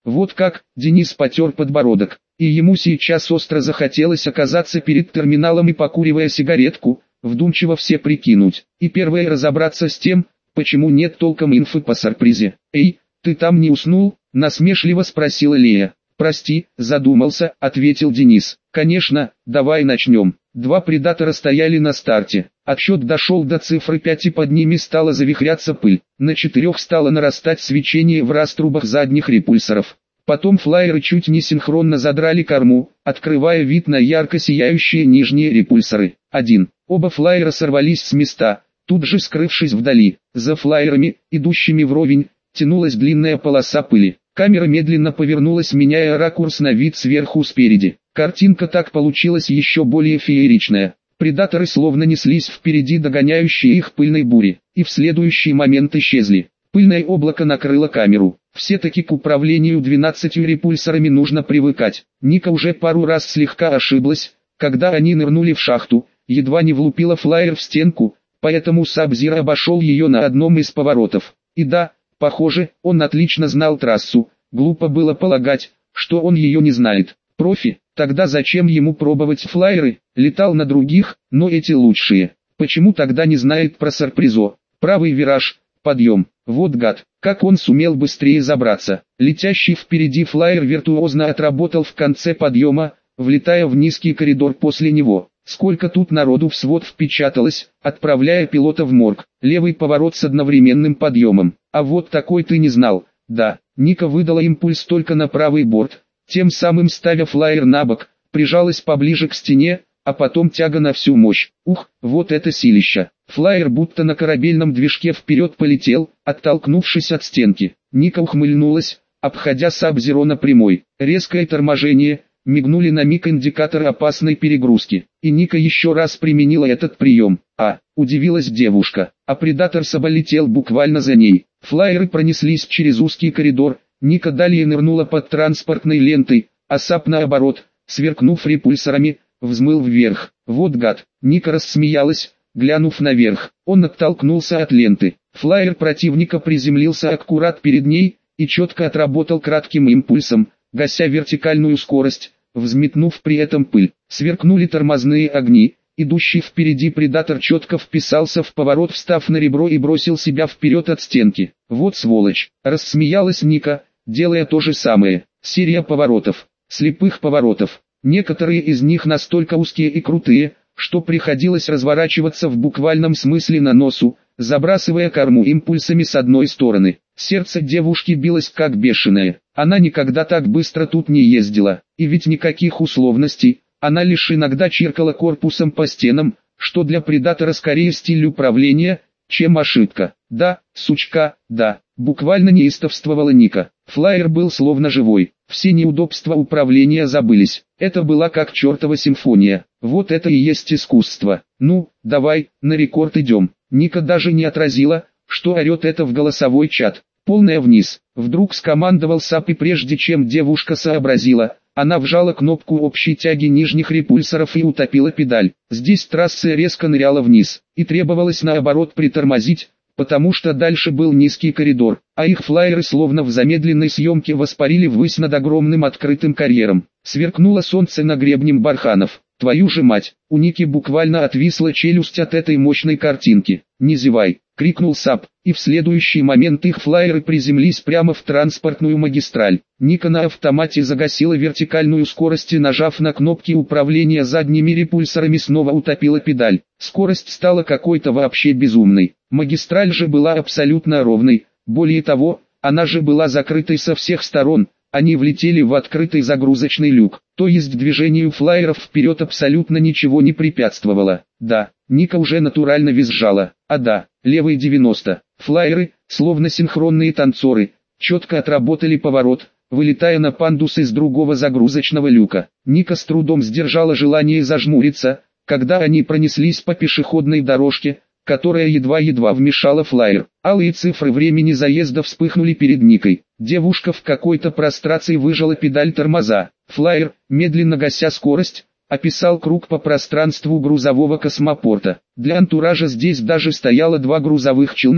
Вот как, Денис потер подбородок, и ему сейчас остро захотелось оказаться перед терминалом и, покуривая сигаретку, вдумчиво все прикинуть, и первое разобраться с тем, почему нет толком инфы по сюрпризе. «Эй, ты там не уснул?» – насмешливо спросила Лея. «Прости, задумался», – ответил Денис. «Конечно, давай начнем». Два предатора стояли на старте. Отсчет дошел до цифры 5 и под ними стала завихряться пыль. На 4 стало нарастать свечение в раструбах задних репульсоров. Потом флайеры чуть не синхронно задрали корму, открывая вид на ярко сияющие нижние репульсоры. 1. Оба флайера сорвались с места, тут же скрывшись вдали. За флайерами, идущими вровень, тянулась длинная полоса пыли. Камера медленно повернулась, меняя ракурс на вид сверху спереди. Картинка так получилась еще более фееричная. Предаторы словно неслись впереди догоняющие их пыльной бури, и в следующий момент исчезли. Пыльное облако накрыло камеру. Все-таки к управлению 12 репульсорами нужно привыкать. Ника уже пару раз слегка ошиблась, когда они нырнули в шахту, едва не влупила флайер в стенку, поэтому Саб-Зиро обошел ее на одном из поворотов. И да, похоже, он отлично знал трассу, глупо было полагать, что он ее не знает. Профи, тогда зачем ему пробовать флайеры? Летал на других, но эти лучшие. Почему тогда не знает про сюрпризо? Правый вираж, подъем. Вот гад, как он сумел быстрее забраться. Летящий впереди флайер виртуозно отработал в конце подъема, влетая в низкий коридор после него. Сколько тут народу в свод впечаталось, отправляя пилота в морг. Левый поворот с одновременным подъемом. А вот такой ты не знал. Да, Ника выдала импульс только на правый борт, тем самым ставя флайер на бок, прижалась поближе к стене, а потом тяга на всю мощь. Ух, вот это силища. Флайер будто на корабельном движке вперед полетел, оттолкнувшись от стенки. Ника ухмыльнулась, обходя Саб-Зиро на прямой. Резкое торможение, мигнули на миг индикаторы опасной перегрузки. И Ника еще раз применила этот прием. Удивилась девушка, а предатор Саба летел буквально за ней. Флайеры пронеслись через узкий коридор, Ника далее нырнула под транспортной лентой, а Саб наоборот, сверкнув репульсорами, взмыл вверх. Вот гад, Ника рассмеялась, глянув наверх. Он оттолкнулся от ленты. Флайер противника приземлился аккурат перед ней и четко отработал кратким импульсом, гася вертикальную скорость, взметнув при этом пыль. Сверкнули тормозные огни. Идущий впереди предатор четко вписался в поворот, встав на ребро и бросил себя вперед от стенки. Вот сволочь, рассмеялась Ника, делая то же самое. Серия поворотов, слепых поворотов. Некоторые из них настолько узкие и крутые, что приходилось разворачиваться в буквальном смысле на носу, забрасывая корму импульсами с одной стороны. Сердце девушки билось как бешеное. Она никогда так быстро тут не ездила, и ведь никаких условностей. Она лишь иногда чиркала корпусом по стенам, что для предатора скорее стиль управления, чем ошибка. Да, сучка, да, буквально неистовствовала Ника. Флайер был словно живой, все неудобства управления забылись. Это была как чертова симфония. Вот это и есть искусство. Ну, давай, на рекорд идем. Ника даже не отразила, что орет это в голосовой чат. Полная вниз. Вдруг скомандовал Сап, и прежде чем девушка сообразила, она вжала кнопку общей тяги нижних репульсоров и утопила педаль. Здесь трасса резко ныряла вниз, и требовалось наоборот притормозить, потому что дальше был низкий коридор, а их флайеры словно в замедленной съемке воспарили ввысь над огромным открытым карьером. Сверкнуло солнце на гребне барханов. Твою же мать, у Ники буквально отвисла челюсть от этой мощной картинки. «Не зевай!» — крикнул Сап, и в следующий момент их флайеры приземлились прямо в транспортную магистраль. Ника на автомате загасила вертикальную скорость и, нажав на кнопки управления задними репульсорами, снова утопила педаль. Скорость стала какой-то вообще безумной. Магистраль же была абсолютно ровной, более того, она же была закрытой со всех сторон. Они влетели в открытый загрузочный люк, то есть движению флайеров вперед абсолютно ничего не препятствовало. Да, Ника уже натурально визжала. А да, левый 90. Флайеры, словно синхронные танцоры, четко отработали поворот, вылетая на пандус из другого загрузочного люка. Ника с трудом сдержала желание зажмуриться, когда они пронеслись по пешеходной дорожке, которая едва-едва вмешала флайер. Алые цифры времени заезда вспыхнули перед Никой. Девушка в какой-то прострации выжала педаль тормоза. Флайер, медленно гася скорость, описал круг по пространству грузового космопорта. Для антуража здесь даже стояло два грузовых челнока.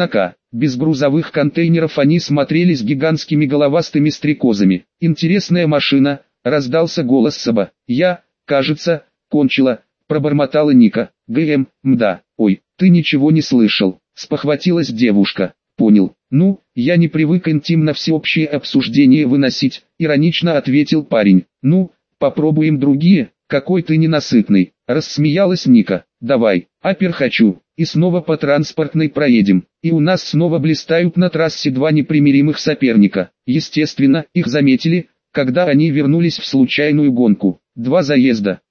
Без грузовых контейнеров они смотрелись гигантскими головастыми стрекозами. «Интересная машина», — раздался голос Саба. «Я, кажется, кончила», — пробормотала Ника. «Да, ой, ты ничего не слышал», — спохватилась девушка. «Понял. Ну, я не привык интимно всеобщее обсуждение выносить», — иронично ответил парень. «Ну, попробуем другие, какой ты ненасытный», — рассмеялась Ника. «Давай, апер хочу, и снова по транспортной проедем». И у нас снова блистают на трассе два непримиримых соперника. Естественно, их заметили, когда они вернулись в случайную гонку. Два заезда,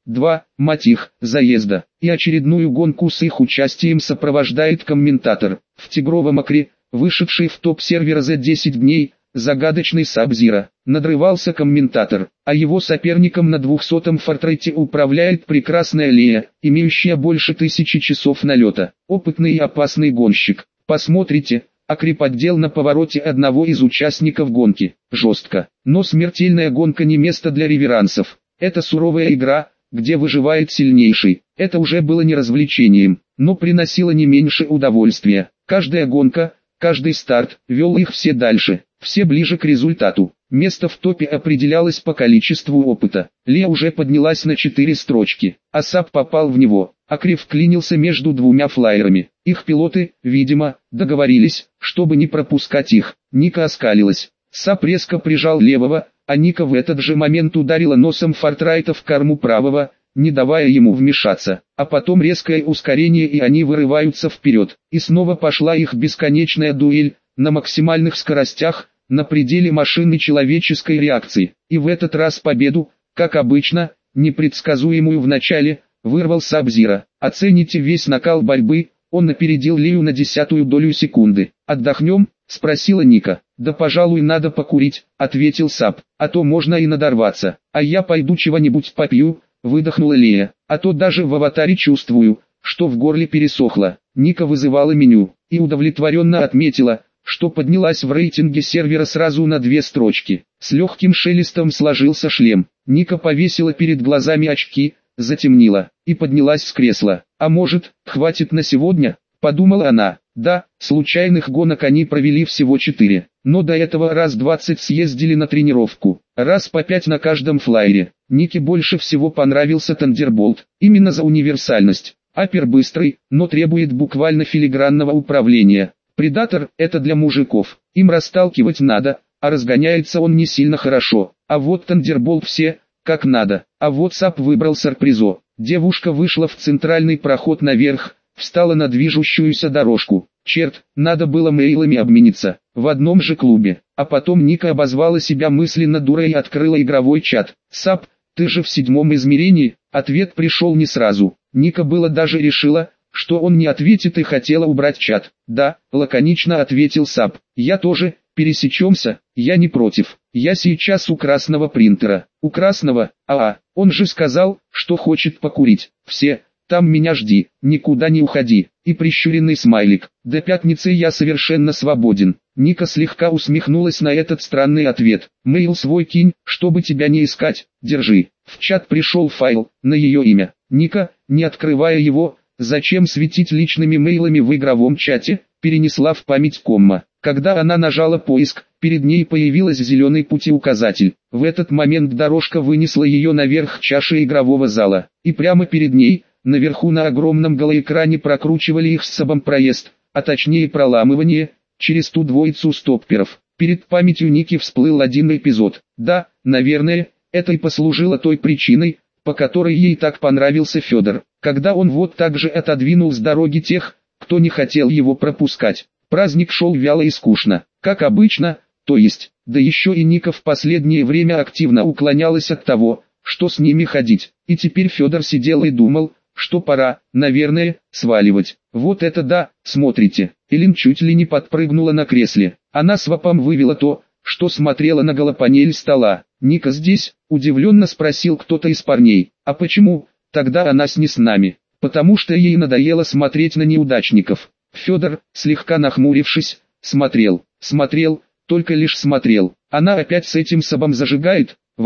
заезда, и очередную гонку с их участием сопровождает комментатор. В тигровом окре, вышедший в топ сервера за 10 дней, загадочный Саб-Зиро. Надрывался комментатор, а его соперником на 200-м фортрете управляет прекрасная Лея, имеющая больше 1000 часов налета. Опытный и опасный гонщик. Посмотрите, акрепотдел на повороте одного из участников гонки. Жестко. Но смертельная гонка не место для реверансов. Это суровая игра, где выживает сильнейший. Это уже было не развлечением, но приносило не меньше удовольствия. Каждая гонка, каждый старт вел их все дальше, все ближе к результату. Место в топе определялось по количеству опыта. Лея уже поднялась на 4 строчки, а Саб попал в него. Акри вклинился между двумя флайерами. Их пилоты, видимо, договорились, чтобы не пропускать их. Ника оскалилась. Саб резко прижал левого, а Ника в этот же момент ударила носом Фортрайта в корму правого, не давая ему вмешаться. А потом резкое ускорение, и они вырываются вперед. И снова пошла их бесконечная дуэль, на максимальных скоростях, на пределе машины человеческой реакции. И в этот раз победу, как обычно, непредсказуемую в начале, вырвал Саб-Зиро. Оцените весь накал борьбы, он опередил Лею на 10-ую долю секунды. «Отдохнем?» — спросила Ника. «Да пожалуй надо покурить», — ответил Саб, — «а то можно и надорваться». «А я пойду чего-нибудь попью», — выдохнула Лея, — «а то даже в аватаре чувствую, что в горле пересохло». Ника вызывала меню, и удовлетворенно отметила, что поднялась в рейтинге сервера сразу на 2 строчки. С легким шелестом сложился шлем. Ника повесила перед глазами очки, затемнила, и поднялась с кресла. «А может, хватит на сегодня?» — подумала она. Да, случайных гонок они провели всего 4, но до этого раз 20 съездили на тренировку, раз по 5 на каждом флайере. Нике больше всего понравился Тандерболт, именно за универсальность. Апер быстрый, но требует буквально филигранного управления. Предатор — это для мужиков, им расталкивать надо, а разгоняется он не сильно хорошо. А вот Тандерболт все, как надо. А вот Саб выбрал сюрпризо. Девушка вышла в центральный проход наверх, встала на движущуюся дорожку. Черт, надо было мейлами обмениться, в одном же клубе. А потом Ника обозвала себя мысленно дурой и открыла игровой чат. «Саб, ты же в 7-м измерении?» Ответ пришел не сразу. Ника было даже решила, что он не ответит, и хотела убрать чат. «Да», — лаконично ответил Саб, — «я тоже, пересечемся, я не против. Я сейчас у красного принтера». «У красного? Он же сказал, что хочет покурить. Все, там меня жди, никуда не уходи». И прищуренный смайлик. «До пятницы я совершенно свободен». Ника слегка усмехнулась на этот странный ответ. «Мейл свой кинь, чтобы тебя не искать, держи». В чат пришел файл, на ее имя. Ника, не открывая его, зачем светить личными мейлами в игровом чате, перенесла в память комма. Когда она нажала поиск, перед ней появилась зеленый путеуказатель. В этот момент дорожка вынесла ее наверх чаши игрового зала. И прямо перед ней, наверху на огромном голоэкране прокручивали их с Сабом проезд, а точнее проламывание, через ту двоицу стопперов. Перед памятью Ники всплыл один эпизод. Да, наверное, это и послужило той причиной, по которой ей так понравился Федор, когда он вот так же отодвинул с дороги тех, кто не хотел его пропускать. Праздник шел вяло и скучно, как обычно, то есть, да еще и Ника в последнее время активно уклонялась от того, что с ними ходить, и теперь Федор сидел и думал, что пора, наверное, сваливать. Вот это да, смотрите, Элин чуть ли не подпрыгнула на кресле, она свапом вывела то, что смотрела на голопанель стола. «Ника здесь?» – удивленно спросил кто-то из парней. «А почему? Тогда она не с нами». «Потому что ей надоело смотреть на неудачников». Федор, слегка нахмурившись, смотрел, только лишь смотрел. «Она опять с этим Сабом зажигает? Вау!»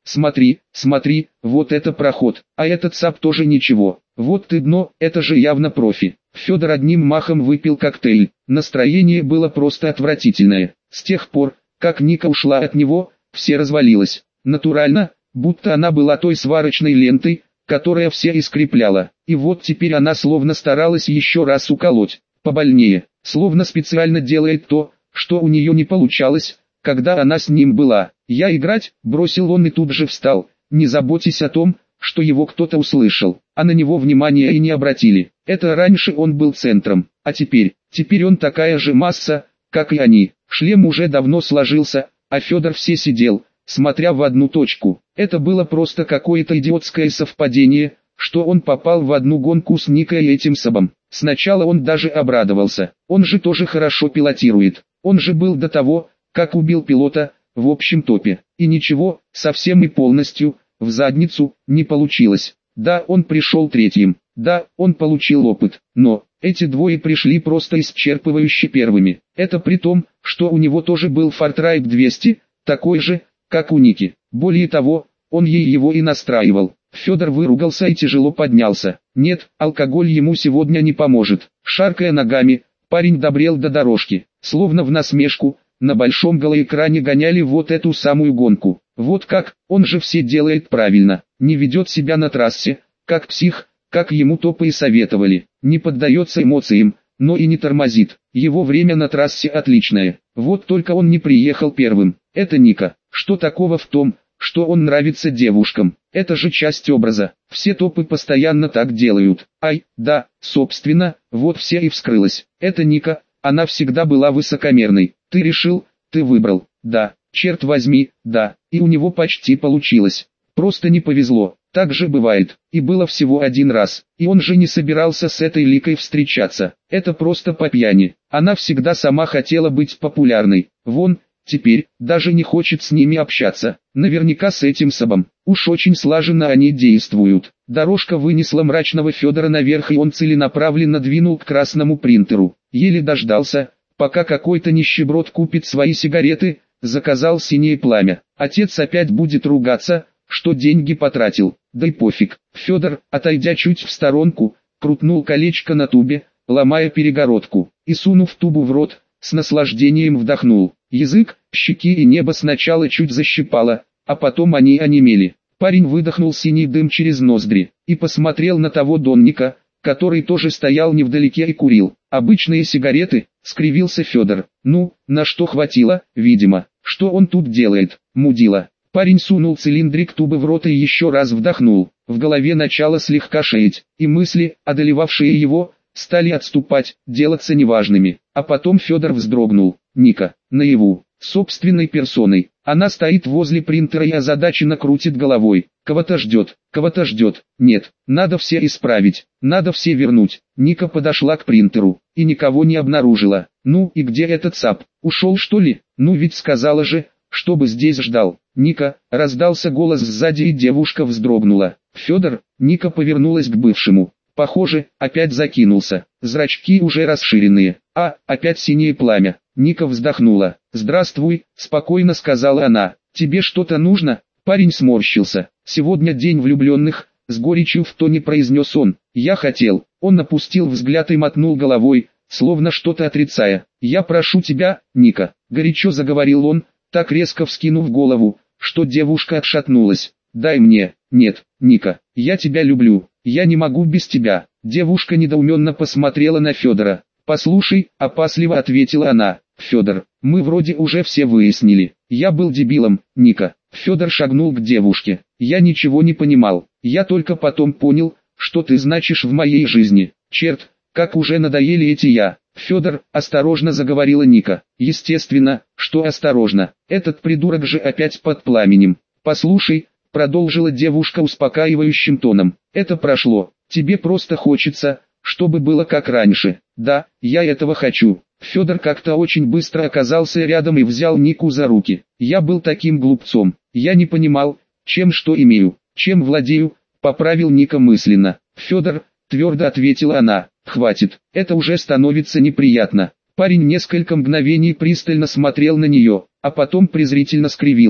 Смотри, смотри, вот это проход, а этот САП тоже ничего. Вот ты дно, это же явно профи. Федор одним махом выпил коктейль. Настроение было просто отвратительное. С тех пор, как Ника ушла от него, все развалилось. Натурально, будто она была той сварочной лентой, которая все искрепляла. И вот теперь она словно старалась еще раз уколоть, побольнее, словно специально делает то, что у нее не получалось, когда она с ним была. «Я играть», бросил он и тут же встал. «Не заботьтесь о том, что его кто-то услышал, а на него внимания и не обратили. Это раньше он был центром, а теперь он такая же масса, как и они». Шлем уже давно сложился, а Федор все сидел, смотря в одну точку. Это было просто какое-то идиотское совпадение, что он попал в одну гонку с Никой и этим САПом. Сначала он даже обрадовался, он же тоже хорошо пилотирует, он же был до того, как убил пилота, в общем топе. И ничего, совсем и полностью, в задницу, не получилось. Да, он пришел третьим, да, он получил опыт, но эти двое пришли просто исчерпывающе первыми. Это при том, что у него тоже был Фортрайп 200, такой же, как у Ники. Более того, он ей его и настраивал. Федор выругался и тяжело поднялся. Нет, алкоголь ему сегодня не поможет. Шаркая ногами, парень добрел до дорожки. Словно в насмешку, на большом голоэкране гоняли вот эту самую гонку. Вот как, он же все делает правильно. Не ведет себя на трассе, как псих, как ему топы и советовали. Не поддается эмоциям, но и не тормозит. Его время на трассе отличное. Вот только он не приехал первым. Это Ника. Что такого в том, что он нравится девушкам? Это же часть образа. Все топы постоянно так делают. Ай, да, собственно, вот все и вскрылось. Это Ника, она всегда была высокомерной. Ты решил, ты выбрал. Да, черт возьми, да, и у него почти получилось. Просто не повезло. Так же бывает. И было всего один раз. И он же не собирался с этой Ликой встречаться. Это просто по пьяни. Она всегда сама хотела быть популярной. Вон, теперь, даже не хочет с ними общаться. Наверняка с этим САПом. Уж очень слаженно они действуют. Дорожка вынесла мрачного Федора наверх, и он целенаправленно двинул к красному принтеру. Еле дождался, пока какой-то нищеброд купит свои сигареты, заказал синее пламя. Отец опять будет ругаться, что деньги потратил. Да и пофиг. Федор, отойдя чуть в сторонку, крутнул колечко на тубе, ломая перегородку, и сунув тубу в рот, с наслаждением вдохнул. Язык, щеки и небо сначала чуть защипало, а потом они онемели. Парень выдохнул синий дым через ноздри, и посмотрел на того донника, который тоже стоял невдалеке и курил. «Обычные сигареты», — скривился Федор. «Ну, на что хватило, видимо. Что он тут делает, мудила?» Парень сунул цилиндрик тубы в рот и еще раз вдохнул. В голове начало слегка шеять, и мысли, одолевавшие его, стали отступать, делаться неважными. А потом Федор вздрогнул. Ника, наяву, собственной персоной. Она стоит возле принтера и озадаченно крутит головой. Кого-то ждет, кого-то ждет. Нет, надо все исправить, надо все вернуть. Ника подошла к принтеру, и никого не обнаружила. Ну и где этот САП? Ушел что ли? Ну ведь сказала же, чтобы здесь ждал. Ника, раздался голос сзади, и девушка вздрогнула. Федор, Ника повернулась к бывшему. Похоже, опять закинулся. Зрачки уже расширенные. Опять синее пламя. Ника вздохнула. «Здравствуй», — спокойно сказала она. «Тебе что-то нужно?» Парень сморщился. «Сегодня день влюбленных», — с горечью в тоне произнес он. «Я хотел». Он опустил взгляд и мотнул головой, словно что-то отрицая. «Я прошу тебя, Ника», — горячо заговорил он, так резко вскинув голову, что девушка отшатнулась. «Дай мне». «Нет, Ника, я тебя люблю, я не могу без тебя». Девушка недоуменно посмотрела на Федора. «Послушай», — опасливо ответила она. «Федор, мы вроде уже все выяснили. Я был дебилом, Ника». Федор шагнул к девушке. «Я ничего не понимал. Я только потом понял, что ты значишь в моей жизни. Черт, как уже надоели эти я». «Федор», — осторожно заговорила Ника. «Естественно, что осторожно. Этот придурок же опять под пламенем». «Послушай», — продолжила девушка успокаивающим тоном. «Это прошло. Тебе просто хочется, чтобы было как раньше». «Да, я этого хочу». Федор как-то очень быстро оказался рядом и взял Нику за руки. «Я был таким глупцом. Я не понимал, чем что имею, чем владею», — поправил Ника мысленно. «Федор», — твердо ответила она. «Хватит, это уже становится неприятно». Парень несколько мгновений пристально смотрел на нее, а потом презрительно скривился.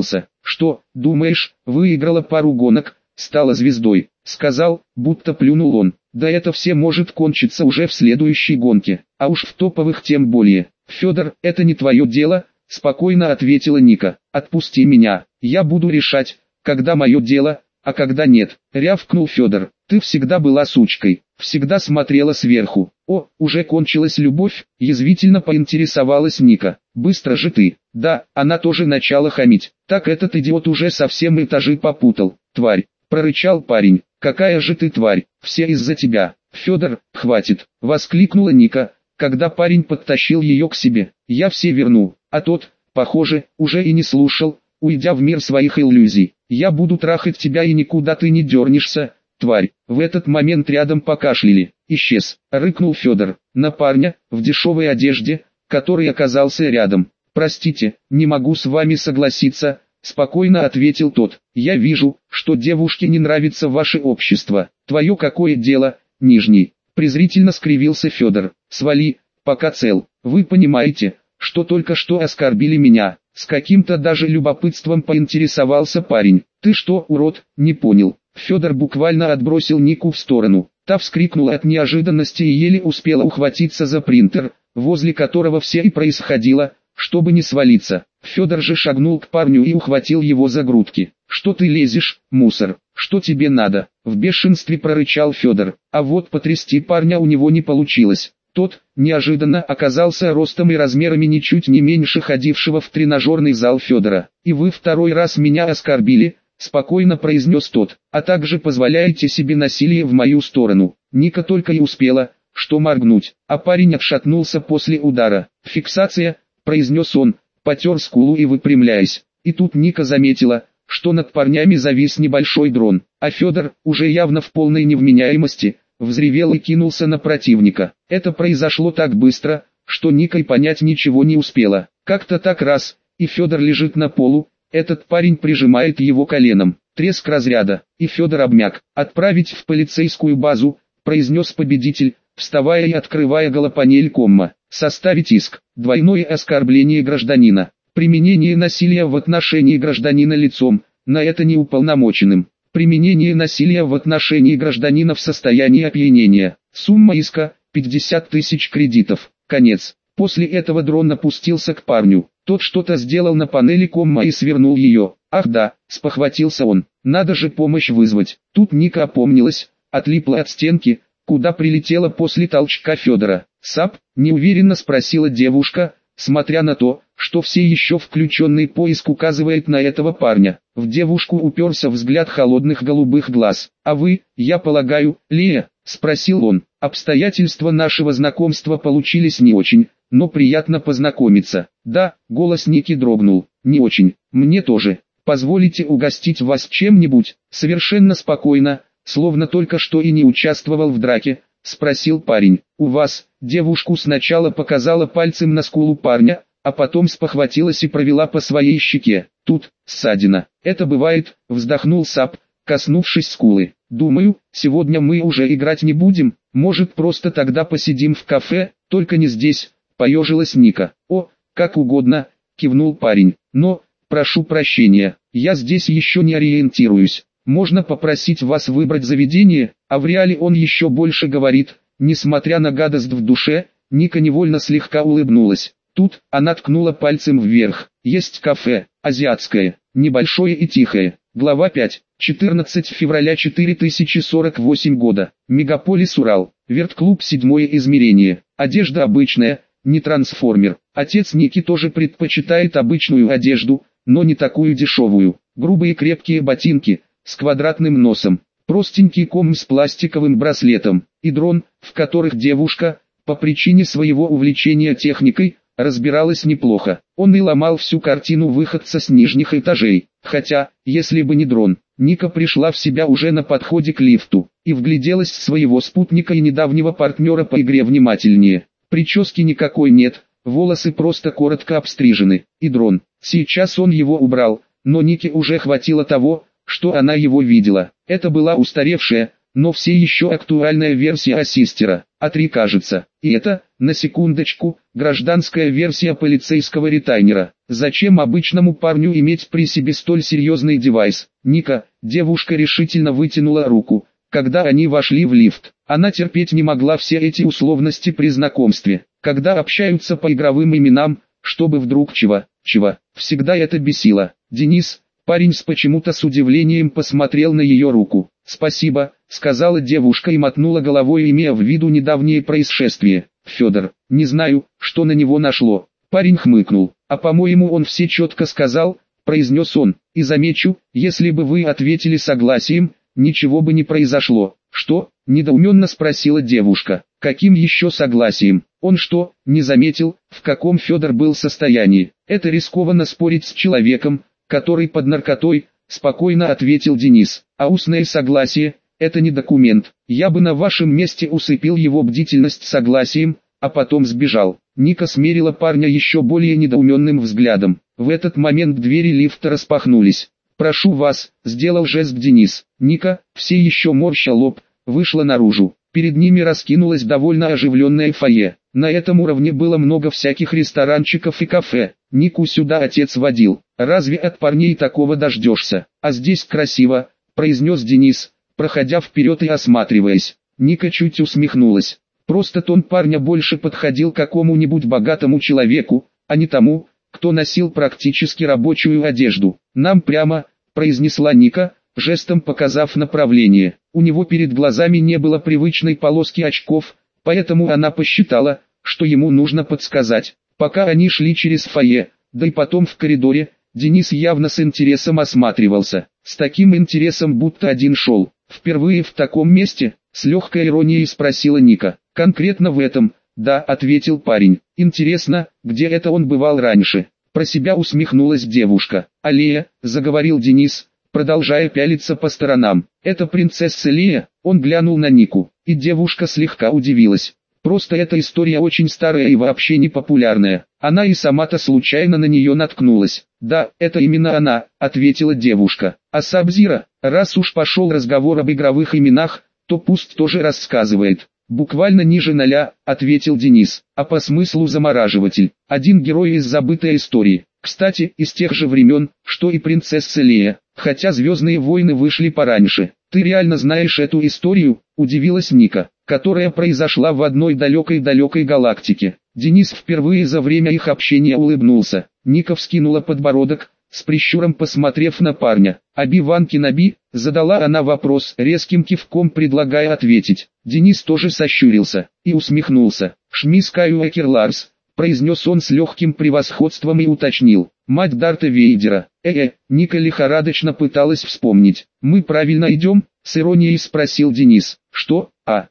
Что, думаешь, выиграла пару гонок, стала звездой, сказал, будто плюнул он. Да это все может кончиться уже в следующей гонке, а уж в топовых тем более. Федор, это не твое дело, спокойно ответила Ника. Отпусти меня, я буду решать, когда мое дело, а когда нет, рявкнул Федор. Ты всегда была сучкой, всегда смотрела сверху. О, уже кончилась любовь, язвительно поинтересовалась Ника. Быстро же ты. Да, она тоже начала хамить. Так этот идиот уже совсем этажи попутал. Тварь, прорычал парень. Какая же ты тварь, все из-за тебя. Федор, хватит, воскликнула Ника, когда парень подтащил ее к себе. Я все верну, а тот, похоже, уже и не слушал, уйдя в мир своих иллюзий. Я буду трахать тебя и никуда ты не дернешься, тварь. В этот момент рядом покашляли. Исчез, рыкнул Федор, на парня, в дешевой одежде, который оказался рядом. Простите, не могу с вами согласиться, спокойно ответил тот. Я вижу, что девушке не нравится ваше общество. Твое какое дело, нижний? Презрительно скривился Федор. Свали, пока цел. Вы понимаете, что только что оскорбили меня. С каким-то даже любопытством поинтересовался парень. Ты что, урод, не понял? Федор буквально отбросил Нику в сторону. Та вскрикнула от неожиданности и еле успела ухватиться за принтер, возле которого все и происходило, чтобы не свалиться. Федор же шагнул к парню и ухватил его за грудки. «Что ты лезешь, мусор? Что тебе надо?» В бешенстве прорычал Федор. А вот потрясти парня у него не получилось. Тот, неожиданно, оказался ростом и размерами ничуть не меньше ходившего в тренажерный зал Федора. «И вы второй раз меня оскорбили», — спокойно произнес тот, «а также позволяете себе насилие в мою сторону». Ника только и успела, что моргнуть, а парень отшатнулся после удара. «Фиксация», — произнес он, потер скулу и выпрямляясь. И тут Ника заметила, что над парнями завис небольшой дрон, а Федор, уже явно в полной невменяемости, взревел и кинулся на противника. Это произошло так быстро, что Ника и понять ничего не успела. Как-то так раз, и Федор лежит на полу, этот парень прижимает его коленом. Треск разряда, и Федор обмяк. «Отправить в полицейскую базу», — произнес победитель, вставая и открывая голопанель комма. «Составить иск. Двойное оскорбление гражданина. Применение насилия в отношении гражданина лицом, на это неуполномоченным. Применение насилия в отношении гражданина в состоянии опьянения. Сумма иска – 50 тысяч кредитов. Конец». После этого дрон опустился к парню. Тот что-то сделал на панели комма и свернул ее. «Ах да», – спохватился он, – «надо же помощь вызвать». Тут Ника опомнилась, отлипла от стенки, куда прилетела после толчка Федора. «САП?» – неуверенно спросила девушка, смотря на то, что все еще включенный поиск указывает на этого парня. В девушку уперся взгляд холодных голубых глаз. «А вы, я полагаю, Лея?» – спросил он. «Обстоятельства нашего знакомства получились не очень, но приятно познакомиться». «Да», – голос Ники дрогнул. «Не очень, мне тоже. Позволите угостить вас чем-нибудь?» Совершенно спокойно, словно только что и не участвовал в драке, спросил парень. «У вас?» Девушку сначала показала пальцем на скулу парня, а потом спохватилась и провела по своей щеке. «Тут, ссадина». «Это бывает», вздохнул Сап, коснувшись скулы. «Думаю, сегодня мы уже играть не будем, может просто тогда посидим в кафе, только не здесь», поежилась Ника. «О, как угодно», кивнул парень. «Но, прошу прощения, я здесь еще не ориентируюсь. Можно попросить вас выбрать заведение?» А в реале он еще больше говорит. Несмотря на гадость в душе, Ника невольно слегка улыбнулась. Тут она ткнула пальцем вверх. «Есть кафе, азиатское, небольшое и тихое». Глава 5. 14 февраля 4048 года. Мегаполис Урал. Вертклуб 7 измерение. Одежда обычная, не трансформер. Отец Ники тоже предпочитает обычную одежду, но не такую дешевую. Грубые крепкие ботинки, с квадратным носом. Простенький ком с пластиковым браслетом. И дрон, в которых девушка, по причине своего увлечения техникой, разбиралась неплохо. Он и ломал всю картину выходца с нижних этажей. Хотя, если бы не дрон, Ника пришла в себя уже на подходе к лифту, и вгляделась в своего спутника и недавнего партнера по игре внимательнее. Прически никакой нет, волосы просто коротко обстрижены. И дрон, сейчас он его убрал, но Нике уже хватило того, что она его видела. Это была устаревшая, но все еще актуальная версия Ассистера, А3 кажется. И это, на секундочку, гражданская версия полицейского ретайнера. Зачем обычному парню иметь при себе столь серьезный девайс? Ника, девушка решительно вытянула руку, когда они вошли в лифт. Она терпеть не могла все эти условности при знакомстве, когда общаются по игровым именам, чтобы вдруг чего. Всегда это бесило. Денис, парень почему-то с удивлением посмотрел на ее руку. «Спасибо», — сказала девушка и мотнула головой, имея в виду недавнее происшествие. «Федор, не знаю, что на него нашло». Парень хмыкнул. «А по-моему он все четко сказал», — произнес он. «И замечу, если бы вы ответили согласием, ничего бы не произошло». «Что?» — недоуменно спросила девушка. «Каким еще согласием? Он что, не заметил, в каком Федор был состоянии? Это рискованно спорить с человеком, который под наркотой», — спокойно ответил Денис. «А устное согласие — это не документ. Я бы на вашем месте усыпил его бдительность согласием, а потом сбежал». Ника смерила парня еще более недоуменным взглядом. В этот момент двери лифта распахнулись. «Прошу вас», — сделал жест Денис. Ника, все еще морща лоб, вышла наружу. Перед ними раскинулось довольно оживленное фойе. На этом уровне было много всяких ресторанчиков и кафе. Нику сюда отец водил. «Разве от парней такого дождешься? А здесь красиво», — произнес Денис, проходя вперед и осматриваясь. Ника чуть усмехнулась. Просто тон парня больше подходил какому-нибудь богатому человеку, а не тому, кто носил практически рабочую одежду. «Нам прямо», — произнесла Ника, жестом показав направление. У него перед глазами не было привычной полоски очков, поэтому она посчитала, что ему нужно подсказать. Пока они шли через фойе, да и потом в коридоре, Денис явно с интересом осматривался. С таким интересом, будто один шел. «Впервые в таком месте?» — с легкой иронией спросила Ника. «Конкретно в этом?» «Да», — ответил парень. «Интересно, где это он бывал раньше?» Про себя усмехнулась девушка. «Аллея», — заговорил Денис, продолжая пялиться по сторонам. «Это принцесса Лея?» Он глянул на Нику, и девушка слегка удивилась. Просто эта история очень старая и вообще не популярная. Она и сама-то случайно на нее наткнулась. «Да, это именно она», — ответила девушка. «А Сабзира, раз уж пошел разговор об игровых именах, то пусть тоже рассказывает». «Буквально ниже 0, ответил Денис. «А по смыслу замораживатель. Один герой из забытой истории. Кстати, из тех же времен, что и принцесса Лея, хотя «Звездные войны» вышли пораньше». «Ты реально знаешь эту историю?» – удивилась Ника, «которая произошла в одной далекой-далекой галактике». Денис впервые за время их общения улыбнулся. Ника вскинула подбородок, с прищуром посмотрев на парня. «Оби-Ван Кеноби?» — задала она вопрос, резким кивком предлагая ответить. Денис тоже сощурился и усмехнулся. «Шми Скайуокер Ларс», — произнес он с легким превосходством и уточнил. «Мать Дарта Вейдера». Ника лихорадочно пыталась вспомнить. «Мы правильно идем?» — с иронией спросил Денис. «Что?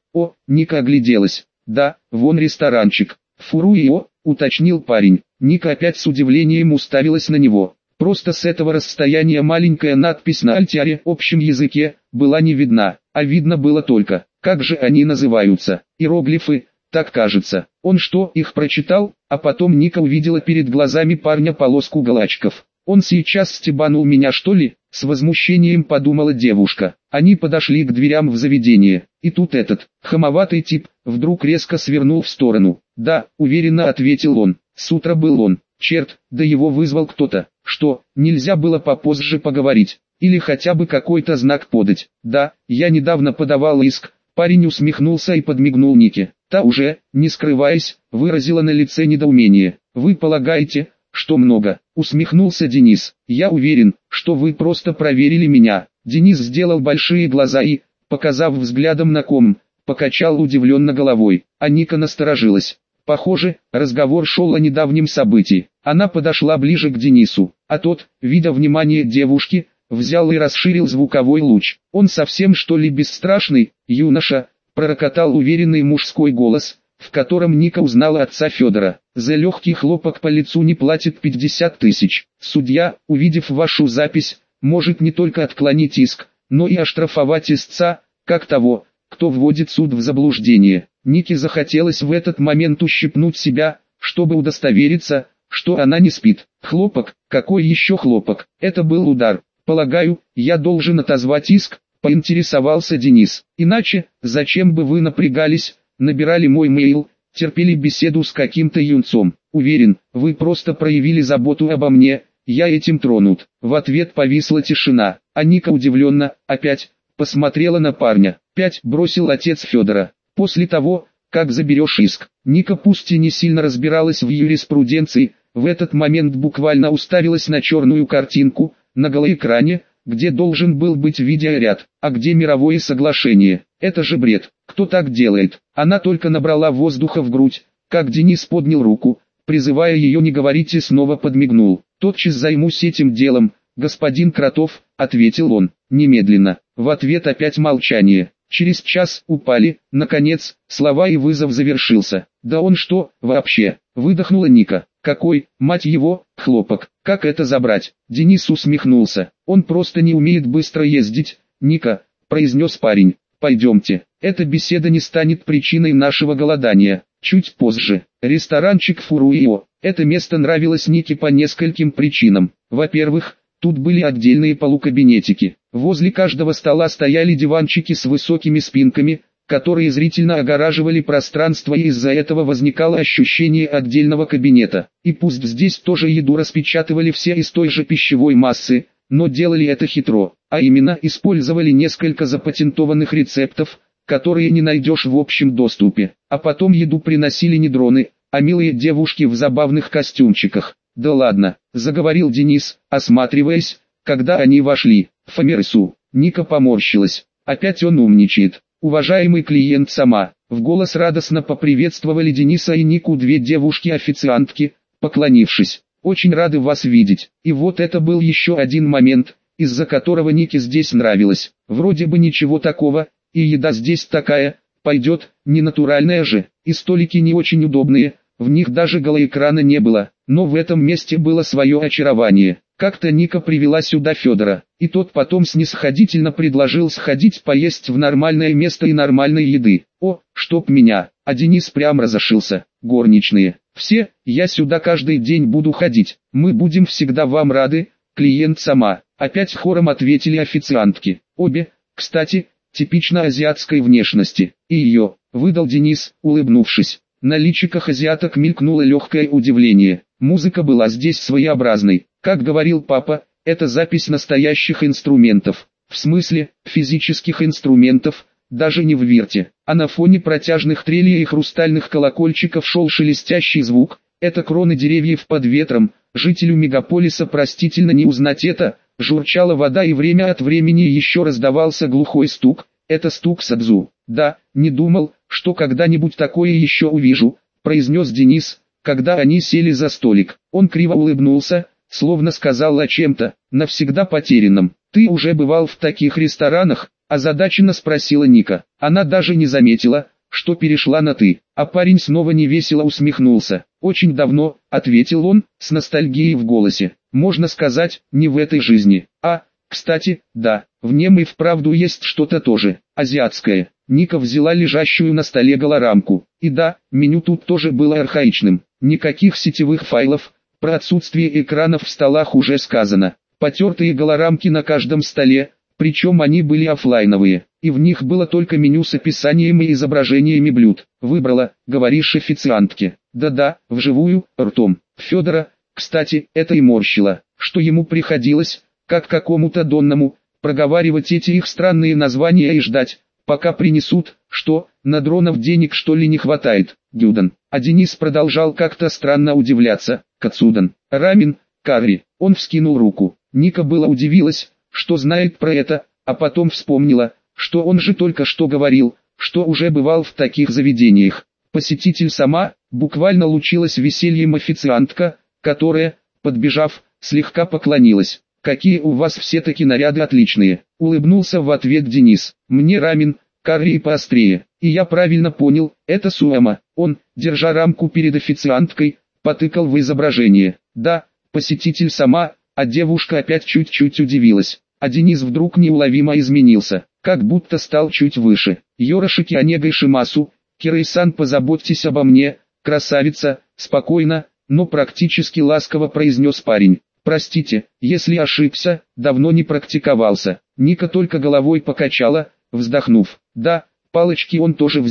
Ника огляделась. «Да, вон ресторанчик». «Фуруио», — уточнил парень. Ника опять с удивлением уставилась на него. Просто с этого расстояния маленькая надпись на альтаре общем языке была не видна, а видно было только, как же они называются, иероглифы, так кажется. Он что, их прочитал? А потом Ника увидела перед глазами парня полоску галачков. «Он сейчас стебанул меня, что ли?» — с возмущением подумала девушка. Они подошли к дверям в заведение, и тут этот, хамоватый тип, вдруг резко свернул в сторону. «Да», — уверенно ответил он, — «с утра был он». Черт, да его вызвал кто-то. Что, нельзя было попозже поговорить? Или хотя бы какой-то знак подать? Да, я недавно подавал иск. Парень усмехнулся и подмигнул Нике. Та уже, не скрываясь, выразила на лице недоумение. «Вы полагаете, что много?» — усмехнулся Денис. «Я уверен, что вы просто проверили меня». Денис сделал большие глаза и, показав взглядом на ком, покачал удивленно головой, а Ника насторожилась. Похоже, разговор шел о недавнем событии. Она подошла ближе к Денису, а тот, видя внимание девушки, взял и расширил звуковой луч. «Он совсем что ли бесстрашный, юноша?» — пророкотал уверенный мужской голос, в котором Ника узнала отца Федора. «За легкий хлопок по лицу не платит 50 тысяч. Судья, увидев вашу запись, может не только отклонить иск, но и оштрафовать истца, как того, кто вводит суд в заблуждение». Нике захотелось в этот момент ущипнуть себя, чтобы удостовериться, что она не спит. «Хлопок? Какой еще хлопок? Это был удар. Полагаю, я должен отозвать иск», — поинтересовался Денис. «Иначе, зачем бы вы напрягались, набирали мой мейл?» терпели беседу с каким-то юнцом. Уверен, вы просто проявили заботу обо мне, я этим тронут. В ответ повисла тишина, а Ника удивленно, опять, посмотрела на парня. 5. Бросил отец Федора. После того, как заберешь иск. Ника пусть и не сильно разбиралась в юриспруденции, в этот момент буквально уставилась на черную картинку, на голоэкране, где должен был быть видеоряд, а где мировое соглашение. Это же бред, кто так делает? Она только набрала воздуха в грудь, как Денис поднял руку, призывая ее не говорить, и снова подмигнул. «Тотчас займусь этим делом, господин Кротов», — ответил он, немедленно. В ответ опять молчание. Через час упали, наконец, слова, и вызов завершился. «Да он что, вообще?» — выдохнула Ника. «Какой, мать его, хлопок? Как это забрать?» Денис усмехнулся. «Он просто не умеет быстро ездить, Ника», — произнес парень. «Пойдемте, эта беседа не станет причиной нашего голодания». Чуть позже, ресторанчик Фуруио. Это место нравилось Нике по нескольким причинам. Во-первых, тут были отдельные полукабинетики. Возле каждого стола стояли диванчики с высокими спинками, которые зрительно огораживали пространство, и из-за этого возникало ощущение отдельного кабинета. И пусть здесь тоже еду распечатывали все из той же пищевой массы, но делали это хитро, а именно использовали несколько запатентованных рецептов, которые не найдешь в общем доступе. А потом еду приносили не дроны, а милые девушки в забавных костюмчиках. «Да ладно», — заговорил Денис, осматриваясь, когда они вошли. «Фамерсу». Ника поморщилась. Опять он умничает. «Уважаемый клиент сама». В голос радостно поприветствовали Дениса и Нику две девушки-официантки, поклонившись. «Очень рады вас видеть». И вот это был еще один момент, из-за которого Нике здесь нравилось. Вроде бы ничего такого, и еда здесь такая, пойдет, не натуральная же, и столики не очень удобные, в них даже голоэкрана не было, но в этом месте было свое очарование. Как-то Ника привела сюда Федора, и тот потом снисходительно предложил сходить поесть в нормальное место и нормальной еды. О, чтоб меня, а Денис прям разошился. «Горничные, все, я сюда каждый день буду ходить, мы будем всегда вам рады, клиент сама», опять хором ответили официантки. Обе, кстати, типично азиатской внешности. «И ее», — выдал Денис, улыбнувшись. На личиках азиаток мелькнуло легкое удивление. Музыка была здесь своеобразной. Как говорил папа, это запись настоящих инструментов. В смысле, физических инструментов, даже не в вирте. А на фоне протяжных трелей и хрустальных колокольчиков шел шелестящий звук. Это кроны деревьев под ветром. Жителю мегаполиса простительно не узнать это. Журчала вода, и время от времени еще раздавался глухой стук. Это стук садзу. «Да, не думал, что когда-нибудь такое еще увижу», — произнес Денис, когда они сели за столик. Он криво улыбнулся, словно сказал о чем-то навсегда потерянном. «Ты уже бывал в таких ресторанах?» — озадаченно спросила Ника. Она даже не заметила, что перешла на «ты», а парень снова невесело усмехнулся. «Очень давно», — ответил он, с ностальгией в голосе. «Можно сказать, не в этой жизни. Кстати, да, в нем и вправду есть что-то тоже азиатское». Ника взяла лежащую на столе голорамку. И да, меню тут тоже было архаичным. Никаких сетевых файлов, про отсутствие экранов в столах уже сказано. Потертые голорамки на каждом столе, причем они были оффлайновые, и в них было только меню с описанием и изображениями блюд. «Выбрала, говоришь официантке?» «Да-да, вживую, ртом». Федора, кстати, это и морщило, что ему приходилось, как какому-то донному, проговаривать эти их странные названия и ждать, пока принесут. «Что, на дронов денег что ли не хватает, Гюдан?» А Денис продолжал как-то странно удивляться. «Кацудан, рамен, карри». Он вскинул руку. Ника была удивилась, что знает про это, а потом вспомнила, что он же только что говорил, что уже бывал в таких заведениях. Посетитель сама, буквально лучилась весельем официантка, которая, подбежав, слегка поклонилась. «Какие у вас все-таки наряды отличные», — улыбнулся в ответ Денис. «Мне рамен, карри и поострее». И я правильно понял, это суэма. Он, держа рамку перед официанткой, потыкал в изображение. Да, посетитель сама, а девушка опять чуть-чуть удивилась. А Денис вдруг неуловимо изменился, как будто стал чуть выше. «Йорошики Онегай Шимасу, Кирэй-сан, позаботьтесь обо мне, красавица», спокойно, но практически ласково произнес парень. «Простите, если ошибся, давно не практиковался». Ника только головой покачала, вздохнув. «Да, палочки он тоже взял.